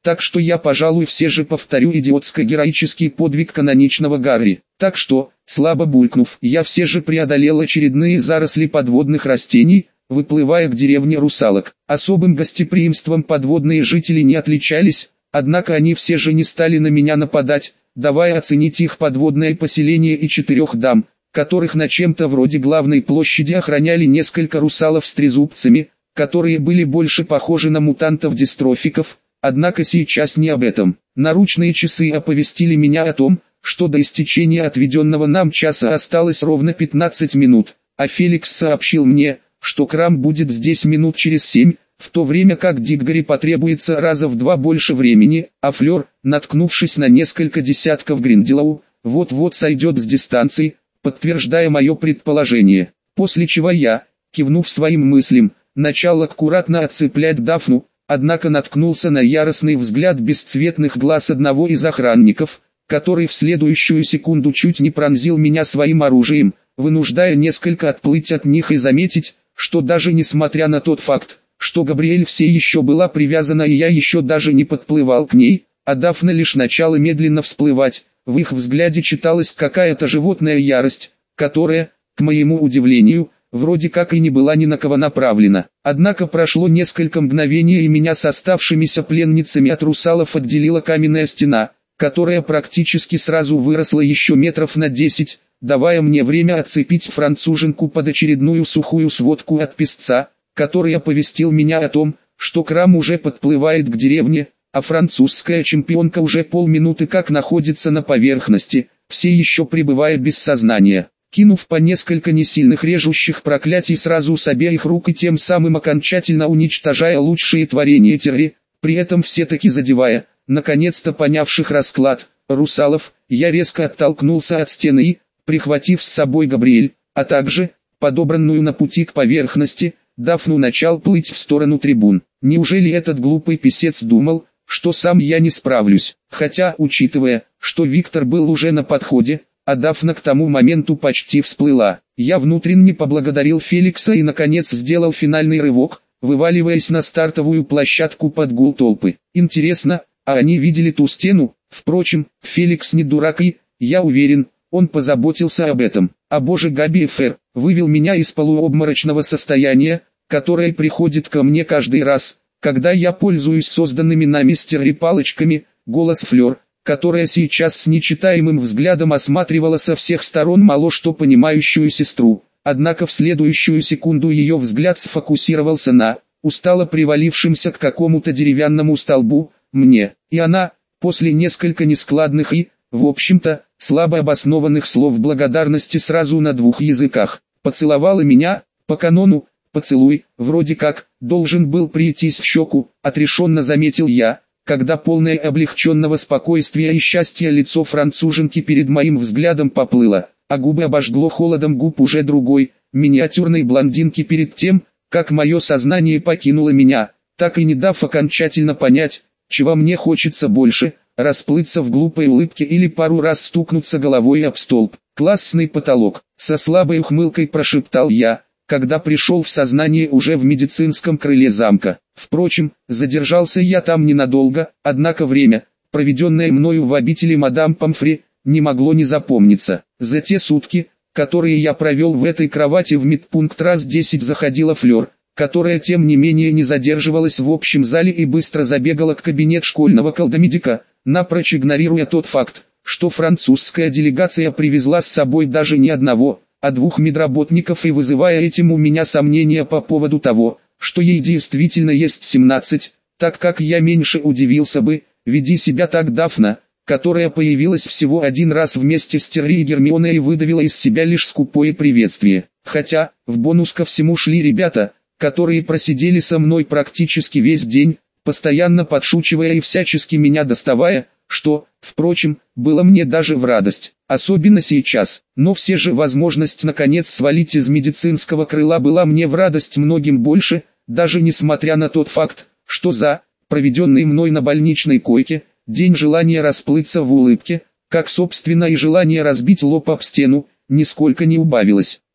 Так что я, пожалуй, все же повторю идиотско-героический подвиг каноничного Гарри. Так что, слабо булькнув, я все же преодолел очередные заросли подводных растений, выплывая к деревне русалок. Особым гостеприимством подводные жители не отличались, однако они все же не стали на меня нападать, давая оценить их подводное поселение и 4 дам, которых на чем-то вроде главной площади охраняли несколько русалов с трезубцами, которые были больше похожи на мутантов-дистрофиков, однако сейчас не об этом. Наручные часы оповестили меня о том, что до истечения отведенного нам часа осталось ровно 15 минут, а Феликс сообщил мне, что Крам будет здесь минут через 7, в то время как Диггори потребуется раза в 2 больше времени, а Флёр, наткнувшись на несколько десятков Гринделоу, вот-вот сойдет с дистанции, подтверждая мое предположение. После чего я, кивнув своим мыслям, начал аккуратно отцеплять Дафну, однако наткнулся на яростный взгляд бесцветных глаз одного из охранников, который в следующую секунду чуть не пронзил меня своим оружием, вынуждая несколько отплыть от них и заметить, что даже несмотря на тот факт, что Габриэль все еще была привязана и я еще даже не подплывал к ней, а Дафна лишь начала медленно всплывать, в их взгляде читалась какая-то животная ярость, которая, к моему удивлению, вроде как и не была ни на кого направлена. Однако прошло несколько мгновений и меня с оставшимися пленницами от русалов отделила каменная стена, которая практически сразу выросла еще метров на 10, давая мне время отцепить француженку под очередную сухую сводку от песца, который оповестил меня о том, что Крам уже подплывает к деревне, а французская чемпионка уже полминуты как находится на поверхности, все еще пребывая без сознания. Кинув по несколько несильных режущих проклятий сразу с обеих рук и тем самым окончательно уничтожая лучшие творения Терри, при этом все-таки задевая, наконец-то понявших расклад, русалов, я резко оттолкнулся от стены и, прихватив с собой Габриэль, а также, подобранную на пути к поверхности, Дафну начал плыть в сторону трибун. Неужели этот глупый писец думал, что сам я не справлюсь? Хотя, учитывая, что Виктор был уже на подходе, а Дафна к тому моменту почти всплыла, я внутренне поблагодарил Феликса и наконец сделал финальный рывок, вываливаясь на стартовую площадку под гул толпы. Интересно, а они видели ту стену? Впрочем, Феликс не дурак и, я уверен, он позаботился об этом. А боже, Габи Фер вывел меня из полуобморочного состояния, которое приходит ко мне каждый раз, когда я пользуюсь созданными нами стерри-палочками. Голос Флёр, которая сейчас с нечитаемым взглядом осматривала со всех сторон мало что понимающую сестру. Однако в следующую секунду ее взгляд сфокусировался на, устало привалившемся к какому-то деревянному столбу, мне, и она, после несколько нескладных и, в общем-то, слабо обоснованных слов благодарности сразу на 2 языках, поцеловала меня, по канону, поцелуй, вроде как, должен был прийтись в щеку, отрешенно заметил я, когда полное облегченного спокойствия и счастья лицо француженки перед моим взглядом поплыло, а губы обожгло холодом губ уже другой, миниатюрной блондинки перед тем, как мое сознание покинуло меня, так и не дав окончательно понять, чего мне хочется больше, расплыться в глупой улыбке или пару раз стукнуться головой об столб. Классный потолок, со слабой ухмылкой прошептал я, когда пришел в сознание уже в медицинском крыле замка. Впрочем, задержался я там ненадолго, однако время, проведенное мною в обители мадам Помфри, не могло не запомниться. За те сутки, которые я провел в этой кровати в медпункт раз 10 заходила Флёр, которая тем не менее не задерживалась в общем зале и быстро забегала в кабинет школьного колдомедика, напрочь игнорируя тот факт, что французская делегация привезла с собой даже не одного, а 2 медработников и вызывая этим у меня сомнения по поводу того, что ей действительно есть 17, так как я меньше удивился бы, веди себя так Дафна, которая появилась всего один раз вместе с Терри и Гермионой и выдавила из себя лишь скупое приветствие. Хотя, в бонус ко всему шли ребята, которые просидели со мной практически весь день, постоянно подшучивая и всячески меня доставая, что, впрочем, было мне даже в радость, особенно сейчас. Но все же возможность наконец свалить из медицинского крыла была мне в радость многим больше, даже несмотря на тот факт, что за проведенный мной на больничной койке день желания расплыться в улыбке, как собственно и желание разбить лоб об стену, нисколько не убавилось. И,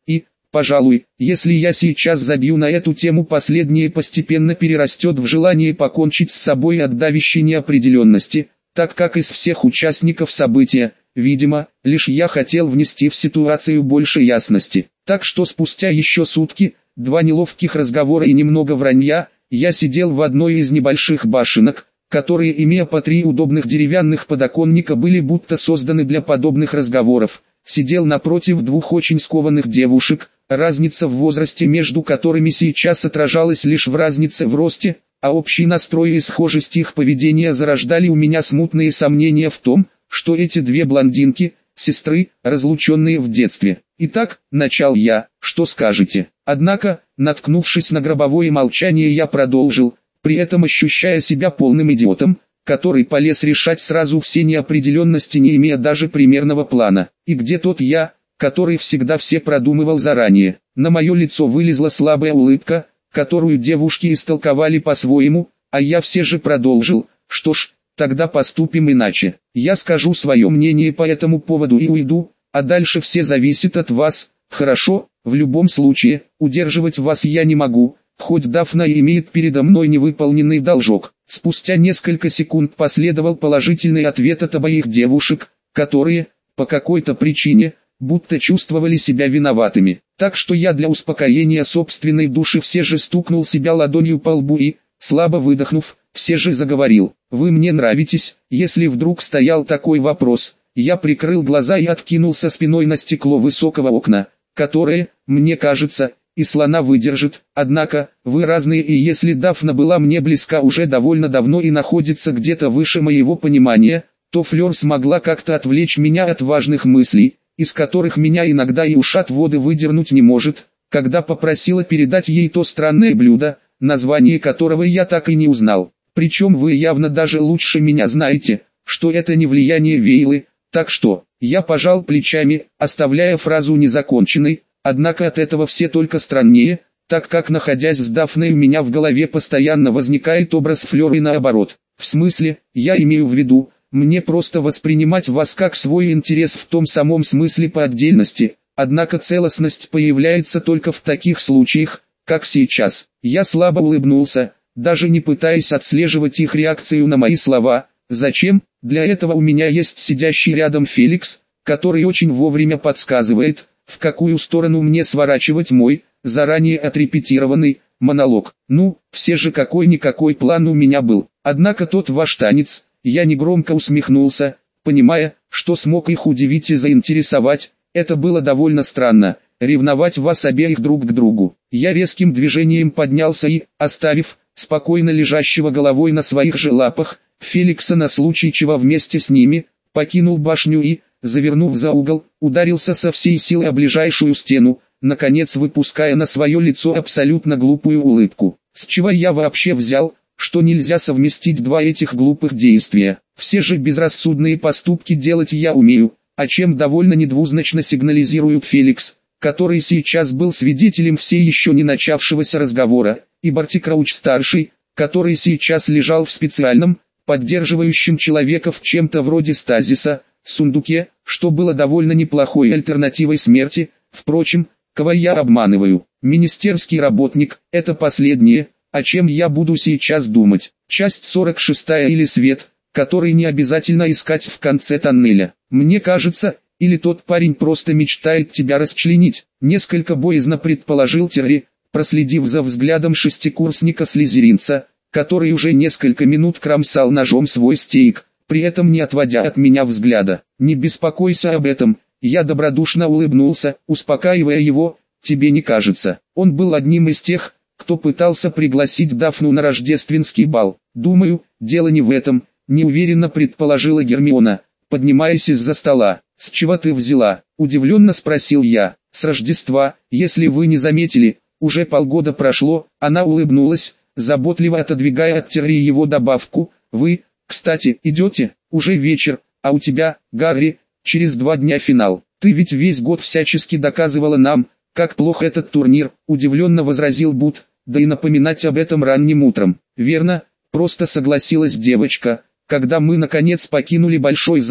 Пожалуй, если я сейчас забью на эту тему, последнее постепенно перерастет в желание покончить с собой от давящей неопределенности, так как из всех участников события, видимо, лишь я хотел внести в ситуацию больше ясности. Так что спустя еще сутки, 2 неловких разговора и немного вранья, я сидел в одной из небольших башенок, которые, имея по 3 удобных деревянных подоконника, были будто созданы для подобных разговоров. Сидел напротив 2 очень скованных девушек, разница в возрасте между которыми сейчас отражалась лишь в разнице в росте, а общий настрой и схожесть их поведения зарождали у меня смутные сомнения в том, что эти 2 блондинки – сестры, разлученные в детстве. «Итак, начал я, что скажете?» Однако, наткнувшись на гробовое молчание, я продолжил, при этом ощущая себя полным идиотом, который полез решать сразу все неопределенности, не имея даже примерного плана. И где тот я, который всегда все продумывал заранее? На мое лицо вылезла слабая улыбка, которую девушки истолковали по-своему, а я все же продолжил, что ж, тогда поступим иначе. Я скажу свое мнение по этому поводу и уйду, а дальше все зависит от вас. Хорошо, в любом случае, удерживать вас я не могу, хоть Дафна и имеет передо мной невыполненный должок. Спустя несколько секунд последовал положительный ответ от обоих девушек, которые, по какой-то причине, будто чувствовали себя виноватыми. Так что я для успокоения собственной души все же стукнул себя ладонью по лбу и, слабо выдохнув, все же заговорил. «Вы мне нравитесь». Если вдруг стоял такой вопрос, я прикрыл глаза и откинулся спиной на стекло высокого окна, которое, мне кажется, и слона выдержит. Однако, вы разные, и если Дафна была мне близка уже довольно давно и находится где-то выше моего понимания, то Флёр смогла как-то отвлечь меня от важных мыслей, из которых меня иногда и ушат воды выдернуть не может, когда попросила передать ей то странное блюдо, название которого я так и не узнал. Причем вы явно даже лучше меня знаете, что это не влияние Вейлы, так что, я пожал плечами, оставляя фразу незаконченной, однако от этого все только страннее, так как, находясь с Дафной, у меня в голове постоянно возникает образ Флёр и наоборот. В смысле, я имею в виду, мне просто воспринимать вас как свой интерес в том самом смысле по отдельности, однако целостность появляется только в таких случаях, как сейчас. Я слабо улыбнулся, даже не пытаясь отслеживать их реакцию на мои слова. Зачем? Для этого у меня есть сидящий рядом Феликс, который очень вовремя подсказывает, в какую сторону мне сворачивать мой, заранее отрепетированный, монолог. Ну, все же какой-никакой план у меня был. Однако тот ваш танец, я негромко усмехнулся, понимая, что смог их удивить и заинтересовать, это было довольно странно, ревновать вас обеих друг к другу. Я резким движением поднялся и, оставив, спокойно лежащего головой на своих же лапах, Феликса на случай чего вместе с ними, покинул башню и, завернув за угол, ударился со всей силы о ближайшую стену, наконец выпуская на свое лицо абсолютно глупую улыбку. С чего я вообще взял, что нельзя совместить 2 этих глупых действия? Все же безрассудные поступки делать я умею, о чем довольно недвузначно сигнализирует Феликс, который сейчас был свидетелем все еще не начавшегося разговора, и Барти Крауч-старший, который сейчас лежал в специальном, поддерживающем человека в чем-то вроде стазиса, сундуке, что было довольно неплохой альтернативой смерти. Впрочем, кого я обманываю? Министерский работник – это последнее, о чем я буду сейчас думать. Часть 46 или свет, который не обязательно искать в конце тоннеля. Мне кажется, или тот парень просто мечтает тебя расчленить. Несколько боязно предположил Терри, проследив за взглядом шестикурсника-слизеринца, который уже несколько минут кромсал ножом свой стейк, при этом не отводя от меня взгляда. «Не беспокойся об этом», я добродушно улыбнулся, успокаивая его, «тебе не кажется?» Он был одним из тех, кто пытался пригласить Дафну на рождественский бал. «Думаю, дело не в этом», неуверенно предположила Гермиона, поднимаясь из-за стола. «С чего ты взяла?» – удивленно спросил я. «С Рождества, если вы не заметили, уже полгода прошло», она улыбнулась, заботливо отодвигая от Терри его добавку. «Вы, кстати, идете? Уже вечер, а у тебя, Гарри, через 2 дня финал. Ты ведь весь год всячески доказывала нам, как плох этот турнир», удивленно возразил Бут, да и напоминать об этом ранним утром. «Верно», просто согласилась девочка. Когда мы наконец покинули большой зал,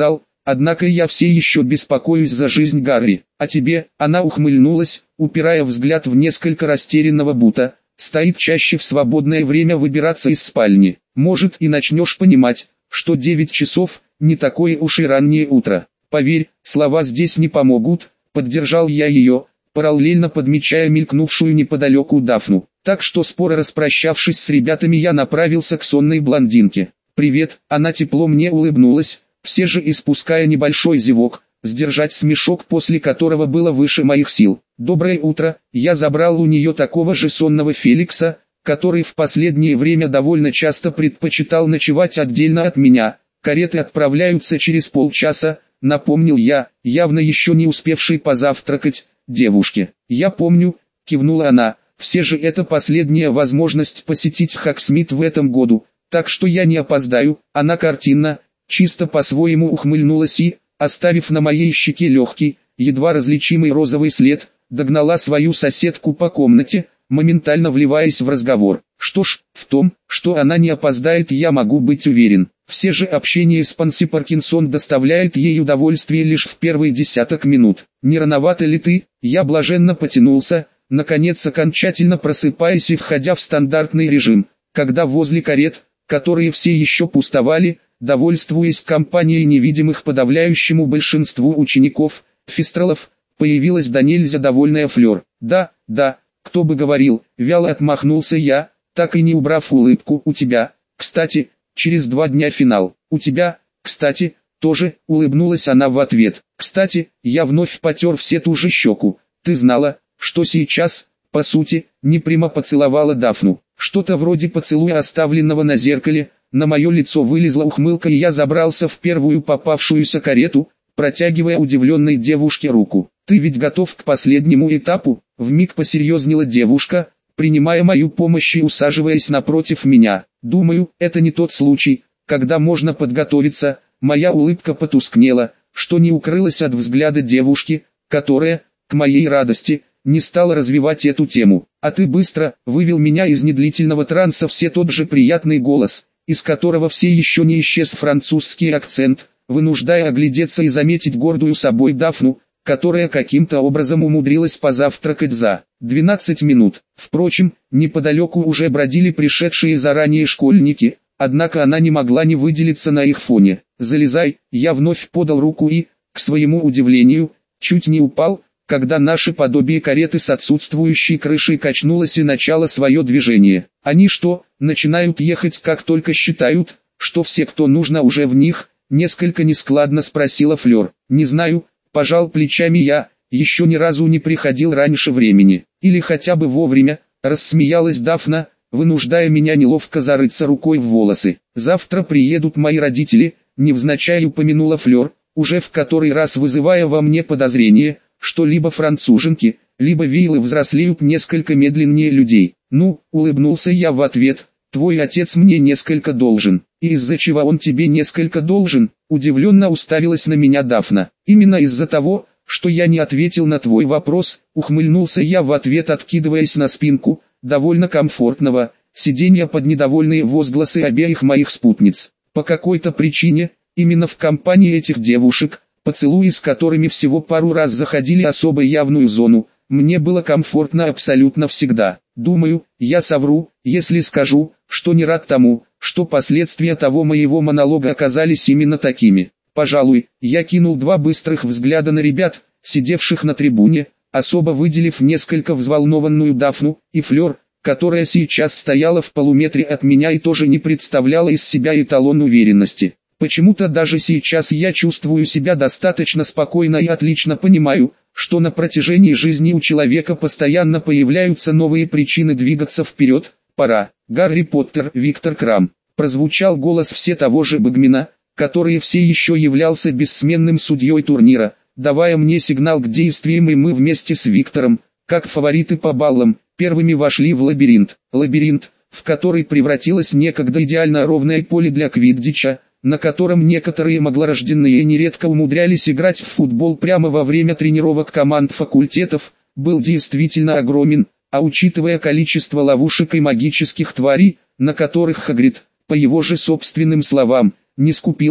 однако я все еще беспокоюсь за жизнь Гарри. А тебе?» Она ухмыльнулась, упирая взгляд в несколько растерянного Бута. «Стоит чаще в свободное время выбираться из спальни. Может, и начнешь понимать, что 9 часов – не такое уж и раннее утро. Поверь, слова здесь не помогут», – поддержал я ее, параллельно подмечая мелькнувшую неподалеку Дафну. Так что споро распрощавшись с ребятами, я направился к сонной блондинке. «Привет», она тепло мне улыбнулась, все же испуская небольшой зевок, сдержать смешок после которого было выше моих сил. «Доброе утро», я забрал у нее такого же сонного Феликса, который в последнее время довольно часто предпочитал ночевать отдельно от меня. «Кареты отправляются через полчаса», напомнил я, явно еще не успевший позавтракать, девушке. «Я помню», кивнула она, «все же это последняя возможность посетить Хоксмит в этом году, так что я не опоздаю». Она картинно, чисто по-своему ухмыльнулась и, оставив на моей щеке легкий, едва различимый розовый след, догнала свою соседку по комнате, моментально вливаясь в разговор. Что ж, в том, что она не опоздает, я могу быть уверен. Все же общение с Панси Паркинсон доставляет ей удовольствие лишь в первые десяток минут. «Не рановато ли ты?» Я блаженно потянулся, наконец окончательно просыпаясь и входя в стандартный режим, когда возле карет, которые все еще пустовали, довольствуясь компанией невидимых подавляющему большинству учеников, фистралов, появилась до нельзя довольная Флёр. «Да, кто бы говорил», вяло отмахнулся я, так и не убрав улыбку. «У тебя, кстати, через 2 дня финал. У тебя, кстати, тоже», улыбнулась она в ответ. «Кстати», я вновь потер все ту же щеку. «Ты знала, что сейчас, по сути, не прямо поцеловала Дафну?» Что-то вроде поцелуя, оставленного на зеркале. На мое лицо вылезла ухмылка, и я забрался в первую попавшуюся карету, протягивая удивленной девушке руку. «Ты ведь готов к последнему этапу?» Вмиг посерьезнела девушка, принимая мою помощь и усаживаясь напротив меня. «Думаю, это не тот случай, когда можно подготовиться». Моя улыбка потускнела, что не укрылось от взгляда девушки, которая, к моей радости, не стала развивать эту тему. «А ты быстро», вывел меня из недлительного транса все тот же приятный голос, из которого все еще не исчез французский акцент, вынуждая оглядеться и заметить гордую собой Дафну, которая каким-то образом умудрилась позавтракать за 12 минут. Впрочем, неподалеку уже бродили пришедшие заранее школьники, однако она не могла не выделиться на их фоне. «Залезай», я вновь подал руку и, к своему удивлению, чуть не упал, когда наше подобие кареты с отсутствующей крышей качнулось и начало свое движение. «Они что, начинают ехать, как только считают, что все, кто нужно, уже в них?» Несколько нескладно спросила Флёр. «Не знаю», пожал плечами я, «еще ни разу не приходил раньше времени. Или хотя бы вовремя», рассмеялась Дафна, вынуждая меня неловко зарыться рукой в волосы. «Завтра приедут мои родители», невзначай упомянула Флёр, уже в который раз вызывая во мне подозрение, что либо француженки, либо вейлы взрослеют несколько медленнее людей. «Ну», улыбнулся я в ответ, «твой отец мне несколько должен». «И из-за чего он тебе несколько должен?» Удивленно уставилась на меня Дафна. «Именно из-за того, что я не ответил на твой вопрос», ухмыльнулся я в ответ, откидываясь на спинку довольно комфортного сиденья под недовольные возгласы обеих моих спутниц. По какой-то причине, именно в компании этих девушек, поцелуи с которыми всего пару раз заходили особо явную зону, мне было комфортно абсолютно всегда. Думаю, я совру, если скажу, что не рад тому, что последствия того моего монолога оказались именно такими. Пожалуй, я кинул 2 быстрых взгляда на ребят, сидевших на трибуне, особо выделив несколько взволнованную Дафну и Флёр, которая сейчас стояла в полуметре от меня и тоже не представляла из себя эталон уверенности. Почему-то даже сейчас я чувствую себя достаточно спокойно и отлично понимаю, что на протяжении жизни у человека постоянно появляются новые причины двигаться вперед. «Пора». «Гарри Поттер», Виктор Крам. Прозвучал голос все того же Багмина, который все еще являлся бессменным судьей турнира, давая мне сигнал к действиям, и мы вместе с Виктором, как фавориты по баллам, первыми вошли в лабиринт. Лабиринт, в который превратилось некогда идеально ровное поле для квиддича, на котором некоторые маглорожденные нередко умудрялись играть в футбол прямо во время тренировок команд факультетов, был действительно огромен, а учитывая количество ловушек и магических тварей, на которых Хагрид, по его же собственным словам, не скупился,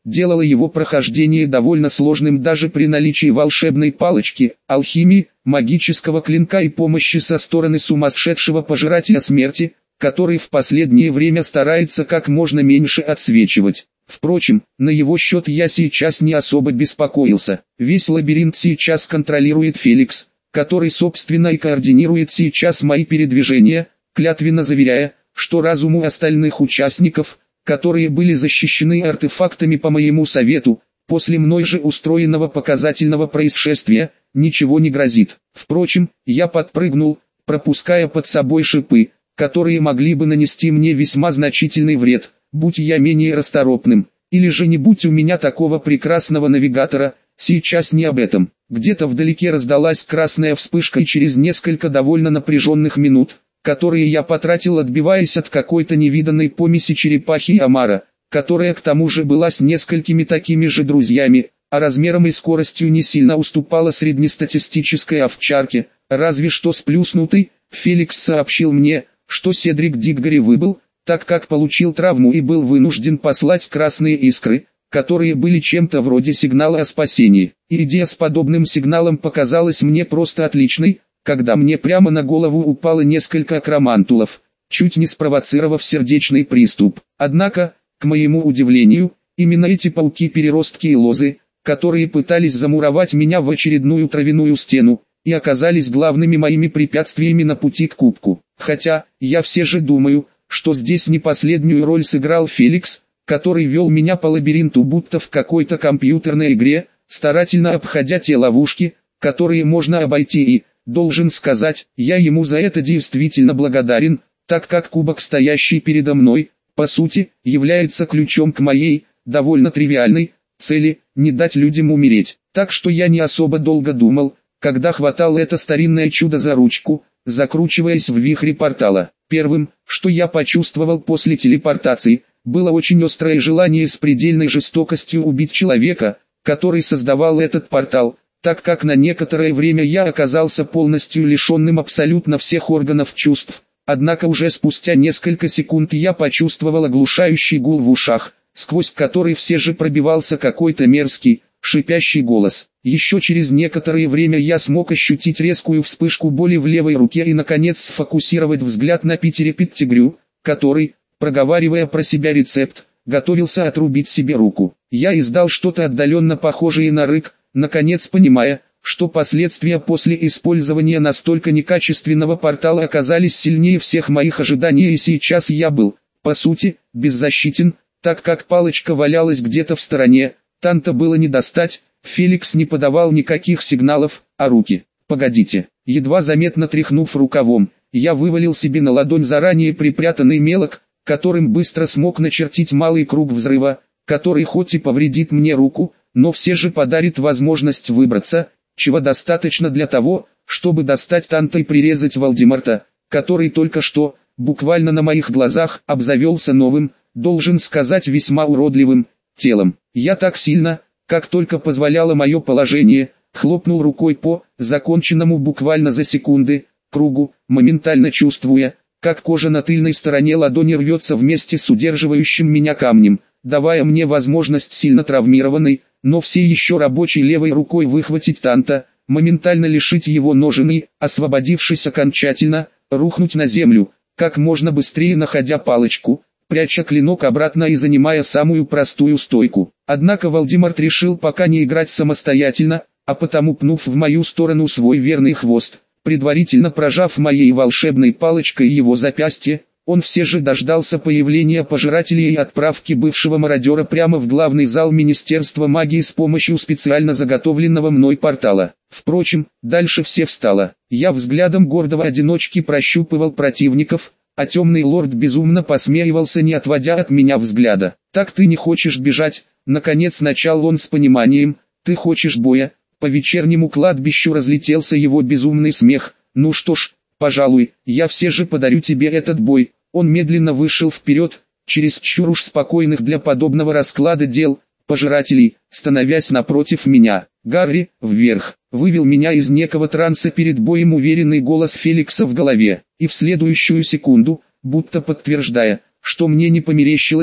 делало его прохождение довольно сложным даже при наличии волшебной палочки, алхимии, магического клинка и помощи со стороны сумасшедшего пожирателя смерти, который в последнее время старается как можно меньше отсвечивать. Впрочем, на его счет я сейчас не особо беспокоился. Весь лабиринт сейчас контролирует Феликс, который собственно и координирует сейчас мои передвижения, клятвенно заверяя, что разуму остальных участников, которые были защищены артефактами по моему совету, после мной же устроенного показательного происшествия, ничего не грозит. Впрочем, я подпрыгнул, пропуская под собой шипы, которые могли бы нанести мне весьма значительный вред, будь я менее расторопным, или же не будь у меня такого прекрасного навигатора. Сейчас не об этом. Где-то вдалеке раздалась красная вспышка, и через несколько довольно напряженных минут, которые я потратил, отбиваясь от какой-то невиданной помеси черепахи и омара, которая к тому же была с несколькими такими же друзьями, а размером и скоростью не сильно уступала среднестатистической овчарке, разве что сплюснутый. Феликс сообщил мне, что Седрик Диггори выбыл, так как получил травму и был вынужден послать красные искры, которые были чем-то вроде сигнала о спасении. И идея с подобным сигналом показалась мне просто отличной, когда мне прямо на голову упало несколько акромантулов, чуть не спровоцировав сердечный приступ. Однако, к моему удивлению, именно эти пауки-переростки и лозы, которые пытались замуровать меня в очередную травяную стену, и оказались главными моими препятствиями на пути к кубку. Хотя, я все же думаю, что здесь не последнюю роль сыграл Феликс, который вел меня по лабиринту будто в какой-то компьютерной игре, старательно обходя те ловушки, которые можно обойти, и, должен сказать, я ему за это действительно благодарен, так как кубок, стоящий передо мной, по сути, является ключом к моей, довольно тривиальной, цели, не дать людям умереть. Так что я не особо долго думал, когда хватал это старинное чудо за ручку, закручиваясь в вихре портала. Первым, что я почувствовал после телепортации, было очень острое желание с предельной жестокостью убить человека, который создавал этот портал, так как на некоторое время я оказался полностью лишенным абсолютно всех органов чувств. Однако уже спустя несколько секунд я почувствовал оглушающий гул в ушах, сквозь который все же пробивался какой-то мерзкий, шипящий голос. Еще через некоторое время я смог ощутить резкую вспышку боли в левой руке и наконец сфокусировать взгляд на Питере Петтигрю, который, проговаривая про себя рецепт, готовился отрубить себе руку. Я издал что-то отдаленно похожее на рык, наконец понимая, что последствия после использования настолько некачественного портала оказались сильнее всех моих ожиданий, и сейчас я был, по сути, беззащитен, так как палочка валялась где-то в стороне, Танта было не достать. Феликс не подавал никаких сигналов, а руки. Погодите, едва заметно тряхнув рукавом, я вывалил себе на ладонь заранее припрятанный мелок, которым быстро смог начертить малый круг взрыва, который хоть и повредит мне руку, но все же подарит возможность выбраться, чего достаточно для того, чтобы достать Танта и прирезать Волдемарта, который только что, буквально на моих глазах, обзавелся новым, должен сказать весьма уродливым, телом. Я так сильно, как только позволяло мое положение, хлопнул рукой по, законченному буквально за секунды, кругу, моментально чувствуя, как кожа на тыльной стороне ладони рвется вместе с удерживающим меня камнем, давая мне возможность сильно травмированной, но все еще рабочей левой рукой выхватить Танта, моментально лишить его ножен и, освободившись окончательно, рухнуть на землю, как можно быстрее находя палочку, пряча клинок обратно и занимая самую простую стойку. Однако Волдемарт решил пока не играть самостоятельно, а потому, пнув в мою сторону свой верный хвост, предварительно прожав моей волшебной палочкой его запястье, он все же дождался появления пожирателей и отправки бывшего мародера прямо в главный зал Министерства магии с помощью специально заготовленного мной портала. Впрочем, дальше все встало. Я взглядом гордого одиночки прощупывал противников, а темный лорд безумно посмеивался, не отводя от меня взгляда. «Так ты не хочешь бежать?» Наконец начал он с пониманием. «Ты хочешь боя?» По вечернему кладбищу разлетелся его безумный смех. «Ну что ж, пожалуй, я все же подарю тебе этот бой». Он медленно вышел вперед, чересчур уж спокойных для подобного расклада дел, пожирателей, становясь напротив меня. «Гарри, вверх!» Вывел меня из некого транса перед боем уверенный голос Феликса в голове. И в следующую секунду, будто подтверждая, что мне не померещилось,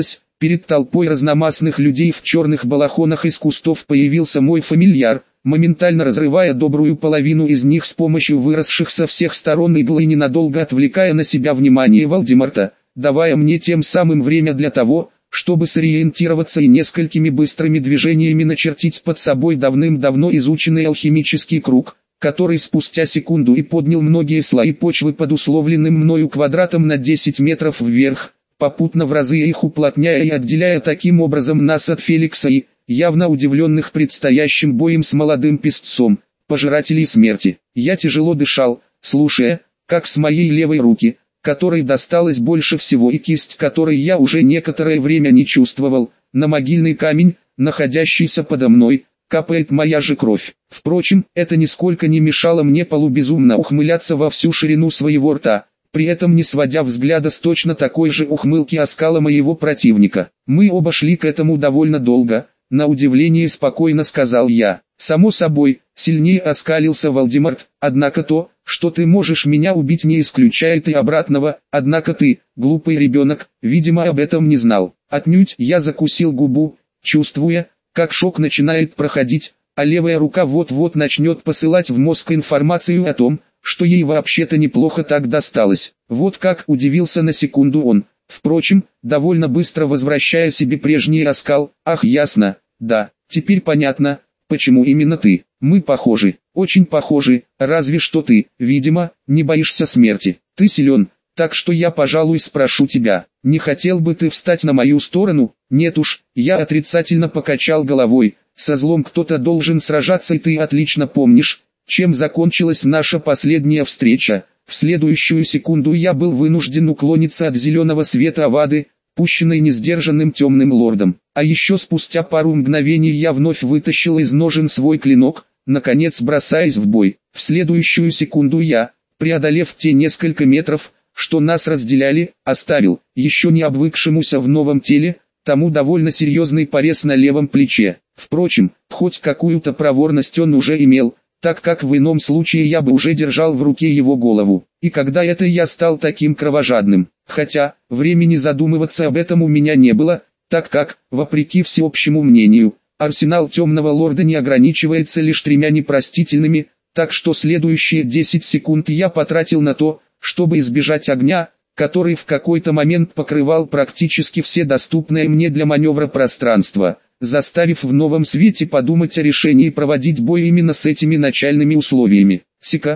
Перед толпой разномастных людей в черных балахонах из кустов появился мой фамильяр, моментально разрывая добрую половину из них с помощью выросших со всех сторон игл и ненадолго отвлекая на себя внимание Вальдемарта, давая мне тем самым время для того, чтобы сориентироваться и несколькими быстрыми движениями начертить под собой давным-давно изученный алхимический круг, который спустя секунду и поднял многие слои почвы под условленным мною квадратом на 10 метров вверх, попутно в разы их уплотняя и отделяя таким образом нас от Феликса и, явно удивленных предстоящим боем с молодым песцом, пожирателей смерти. Я тяжело дышал, слушая, как с моей левой руки, которой досталось больше всего и кисть которой я уже некоторое время не чувствовал, на могильный камень, находящийся подо мной, капает моя же кровь. Впрочем, это нисколько не мешало мне полубезумно ухмыляться во всю ширину своего рта, при этом не сводя взгляда с точно такой же ухмылки оскала моего противника. Мы оба шли к этому довольно долго, на удивление спокойно сказал я. Само собой, сильнее оскалился Вальдемарт, однако то, что ты можешь меня убить, не исключает и обратного, однако ты, глупый ребенок, видимо об этом не знал. Отнюдь. Я закусил губу, чувствуя, как шок начинает проходить, а левая рука вот-вот начнет посылать в мозг информацию о том, что ей вообще-то неплохо так досталось. Вот как, удивился на секунду он, впрочем, довольно быстро возвращая себе прежний оскал. Ах, ясно, да, теперь понятно, почему именно ты. Мы похожи, очень похожи, разве что ты, видимо, не боишься смерти. Ты силен, так что я, пожалуй, спрошу тебя, не хотел бы ты встать на мою сторону? Нет уж, я отрицательно покачал головой, со злом кто-то должен сражаться, и ты отлично помнишь, чем закончилась наша последняя встреча. В следующую секунду я был вынужден уклониться от зеленого света Авады, пущенной несдержанным темным лордом. А еще спустя пару мгновений я вновь вытащил из ножен свой клинок, наконец бросаясь в бой. В следующую секунду я, преодолев те несколько метров, что нас разделяли, оставил, еще не обвыкшемуся в новом теле, тому довольно серьезный порез на левом плече. Впрочем, хоть какую-то проворность он уже имел, так как в ином случае я бы уже держал в руке его голову. И когда это я стал таким кровожадным? Хотя, времени задумываться об этом у меня не было, так как, вопреки всеобщему мнению, арсенал Темного Лорда не ограничивается лишь 3 непростительными, так что следующие 10 секунд я потратил на то, чтобы избежать огня, который в какой-то момент покрывал практически все доступные мне для маневра пространства, заставив в новом свете подумать о решении проводить бой именно с этими начальными условиями. Сика.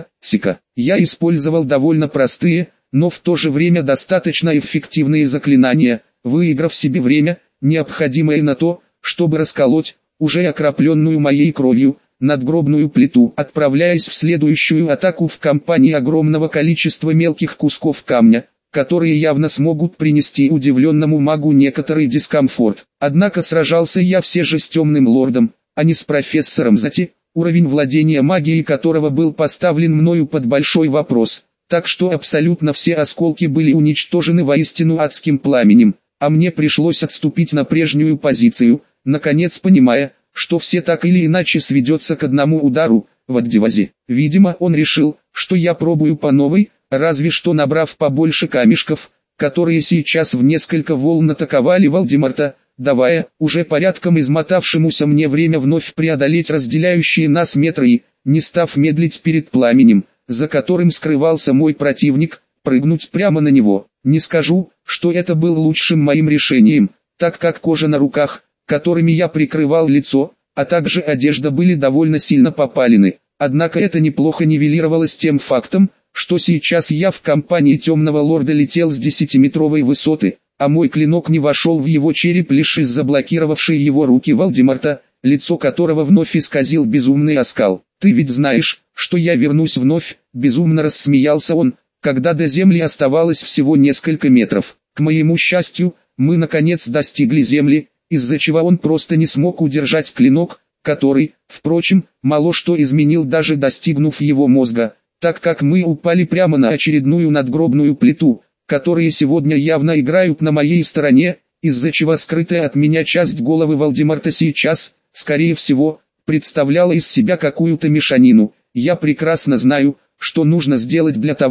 Я использовал довольно простые, но в то же время достаточно эффективные заклинания, выиграв себе время, необходимое на то, чтобы расколоть, уже окропленную моей кровью, надгробную плиту, отправляясь в следующую атаку в компании огромного количества мелких кусков камня, которые явно смогут принести удивленному магу некоторый дискомфорт. Однако сражался я все же с Темным Лордом, а не с профессором Зати, уровень владения магией которого был поставлен мною под большой вопрос, так что абсолютно все осколки были уничтожены воистину адским пламенем, а мне пришлось отступить на прежнюю позицию, наконец понимая, что все так или иначе сведется к одному удару, Вальдевази. Видимо, он решил, что я пробую по новой, разве что набрав побольше камешков, которые сейчас в несколько волн атаковали Вальдемарта, давая, уже порядком измотавшемуся мне время вновь преодолеть разделяющие нас метры и, не став медлить перед пламенем, за которым скрывался мой противник, прыгнуть прямо на него. Не скажу, что это было лучшим моим решением, так как кожа на руках, которыми я прикрывал лицо, а также одежда были довольно сильно попалены. Однако это неплохо нивелировалось тем фактом, что сейчас я в компании Темного Лорда летел с 10-метровой высоты, а мой клинок не вошел в его череп лишь из-за блокировавшей его руки Вальдемарта, лицо которого вновь исказил безумный оскал. «Ты ведь знаешь, что я вернусь вновь», — безумно рассмеялся он, когда до земли оставалось всего несколько метров. К моему счастью, мы наконец достигли земли, из-за чего он просто не смог удержать клинок, который, впрочем, мало что изменил, даже достигнув его мозга, так как мы упали прямо на очередную надгробную плиту, которые сегодня явно играют на моей стороне, из-за чего скрытая от меня часть головы Вальдемарта сейчас, скорее всего, представляла из себя какую-то мешанину. Я прекрасно знаю, что нужно сделать для того,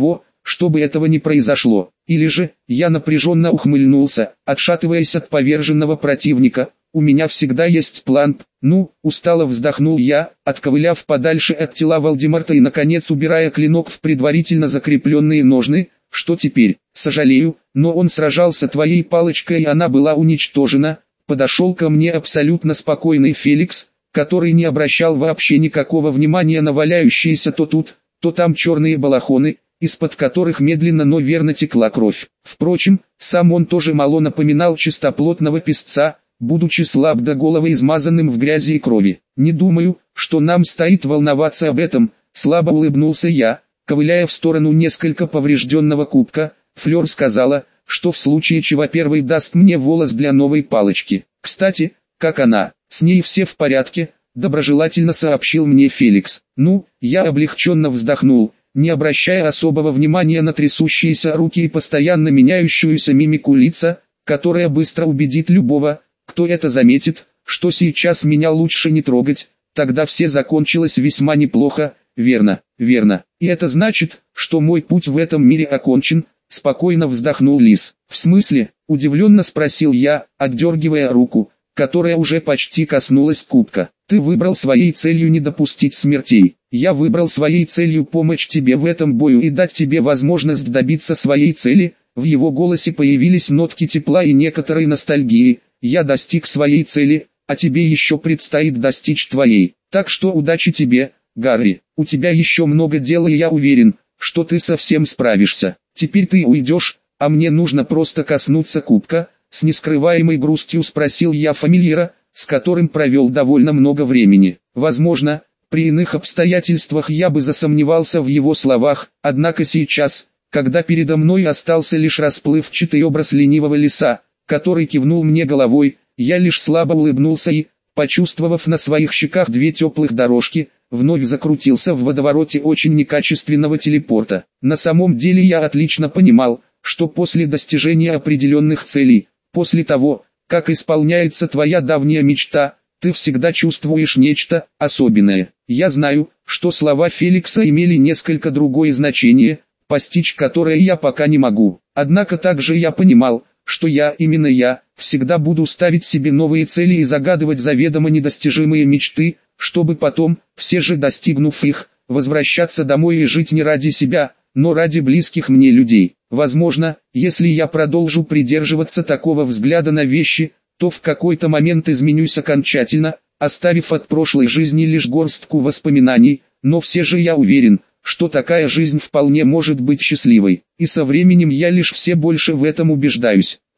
чтобы этого не произошло. Или же, я напряженно ухмыльнулся, отшатываясь от поверженного противника. У меня всегда есть план. Ну, устало вздохнул я, отковыляв подальше от тела Вальдемарта и наконец убирая клинок в предварительно закрепленные ножны. Что теперь? Сожалею, но он сражался твоей палочкой и она была уничтожена. Подошел ко мне абсолютно спокойный Феликс, который не обращал вообще никакого внимания на валяющиеся то тут, то там черные балахоны, из-под которых медленно, но верно текла кровь. Впрочем, сам он тоже мало напоминал чистоплотного песца, будучи слаб до головы измазанным в грязи и крови. «Не думаю, что нам стоит волноваться об этом», — слабо улыбнулся я, ковыляя в сторону несколько поврежденного кубка. Флёр сказала, что в случае чего первый даст мне волос для новой палочки. «Кстати, как она? С ней все в порядке?» — доброжелательно сообщил мне Феликс. «Ну», — я облегченно вздохнул, не обращая особого внимания на трясущиеся руки и постоянно меняющуюся мимику лица, которая быстро убедит любого, кто это заметит, что сейчас меня лучше не трогать. Тогда все закончилось весьма неплохо. Верно, верно. И это значит, что мой путь в этом мире окончен. Спокойно вздохнул Лис. «В смысле?» – удивленно спросил я, отдергивая руку, которая уже почти коснулась кубка. «Ты выбрал своей целью не допустить смертей. Я выбрал своей целью помочь тебе в этом бою и дать тебе возможность добиться своей цели». В его голосе появились нотки тепла и некоторой ностальгии. «Я достиг своей цели, а тебе еще предстоит достичь твоей. Так что удачи тебе, Гарри. У тебя еще много дела и я уверен, что ты совсем справишься. Теперь ты уйдешь, а мне нужно просто коснуться кубка», — с нескрываемой грустью спросил я фамильяра, с которым провел довольно много времени. Возможно, при иных обстоятельствах я бы засомневался в его словах, однако сейчас, когда передо мной остался лишь расплывчатый образ ленивого лиса, который кивнул мне головой, я лишь слабо улыбнулся и, почувствовав на своих щеках две теплых дорожки, вновь закрутился в водовороте очень некачественного телепорта. На самом деле я отлично понимал, что после достижения определенных целей, после того, как исполняется твоя давняя мечта, ты всегда чувствуешь нечто особенное. Я знаю, что слова Феликса имели несколько другое значение, постичь которое я пока не могу. Однако также я понимал, что именно я, всегда буду ставить себе новые цели и загадывать заведомо недостижимые мечты, чтобы потом, все же достигнув их, возвращаться домой и жить не ради себя, но ради близких мне людей. Возможно, если я продолжу придерживаться такого взгляда на вещи, то в какой-то момент изменюсь окончательно, оставив от прошлой жизни лишь горстку воспоминаний, но все же я уверен, что такая жизнь вполне может быть счастливой, и со временем я лишь все больше в этом убеждаюсь.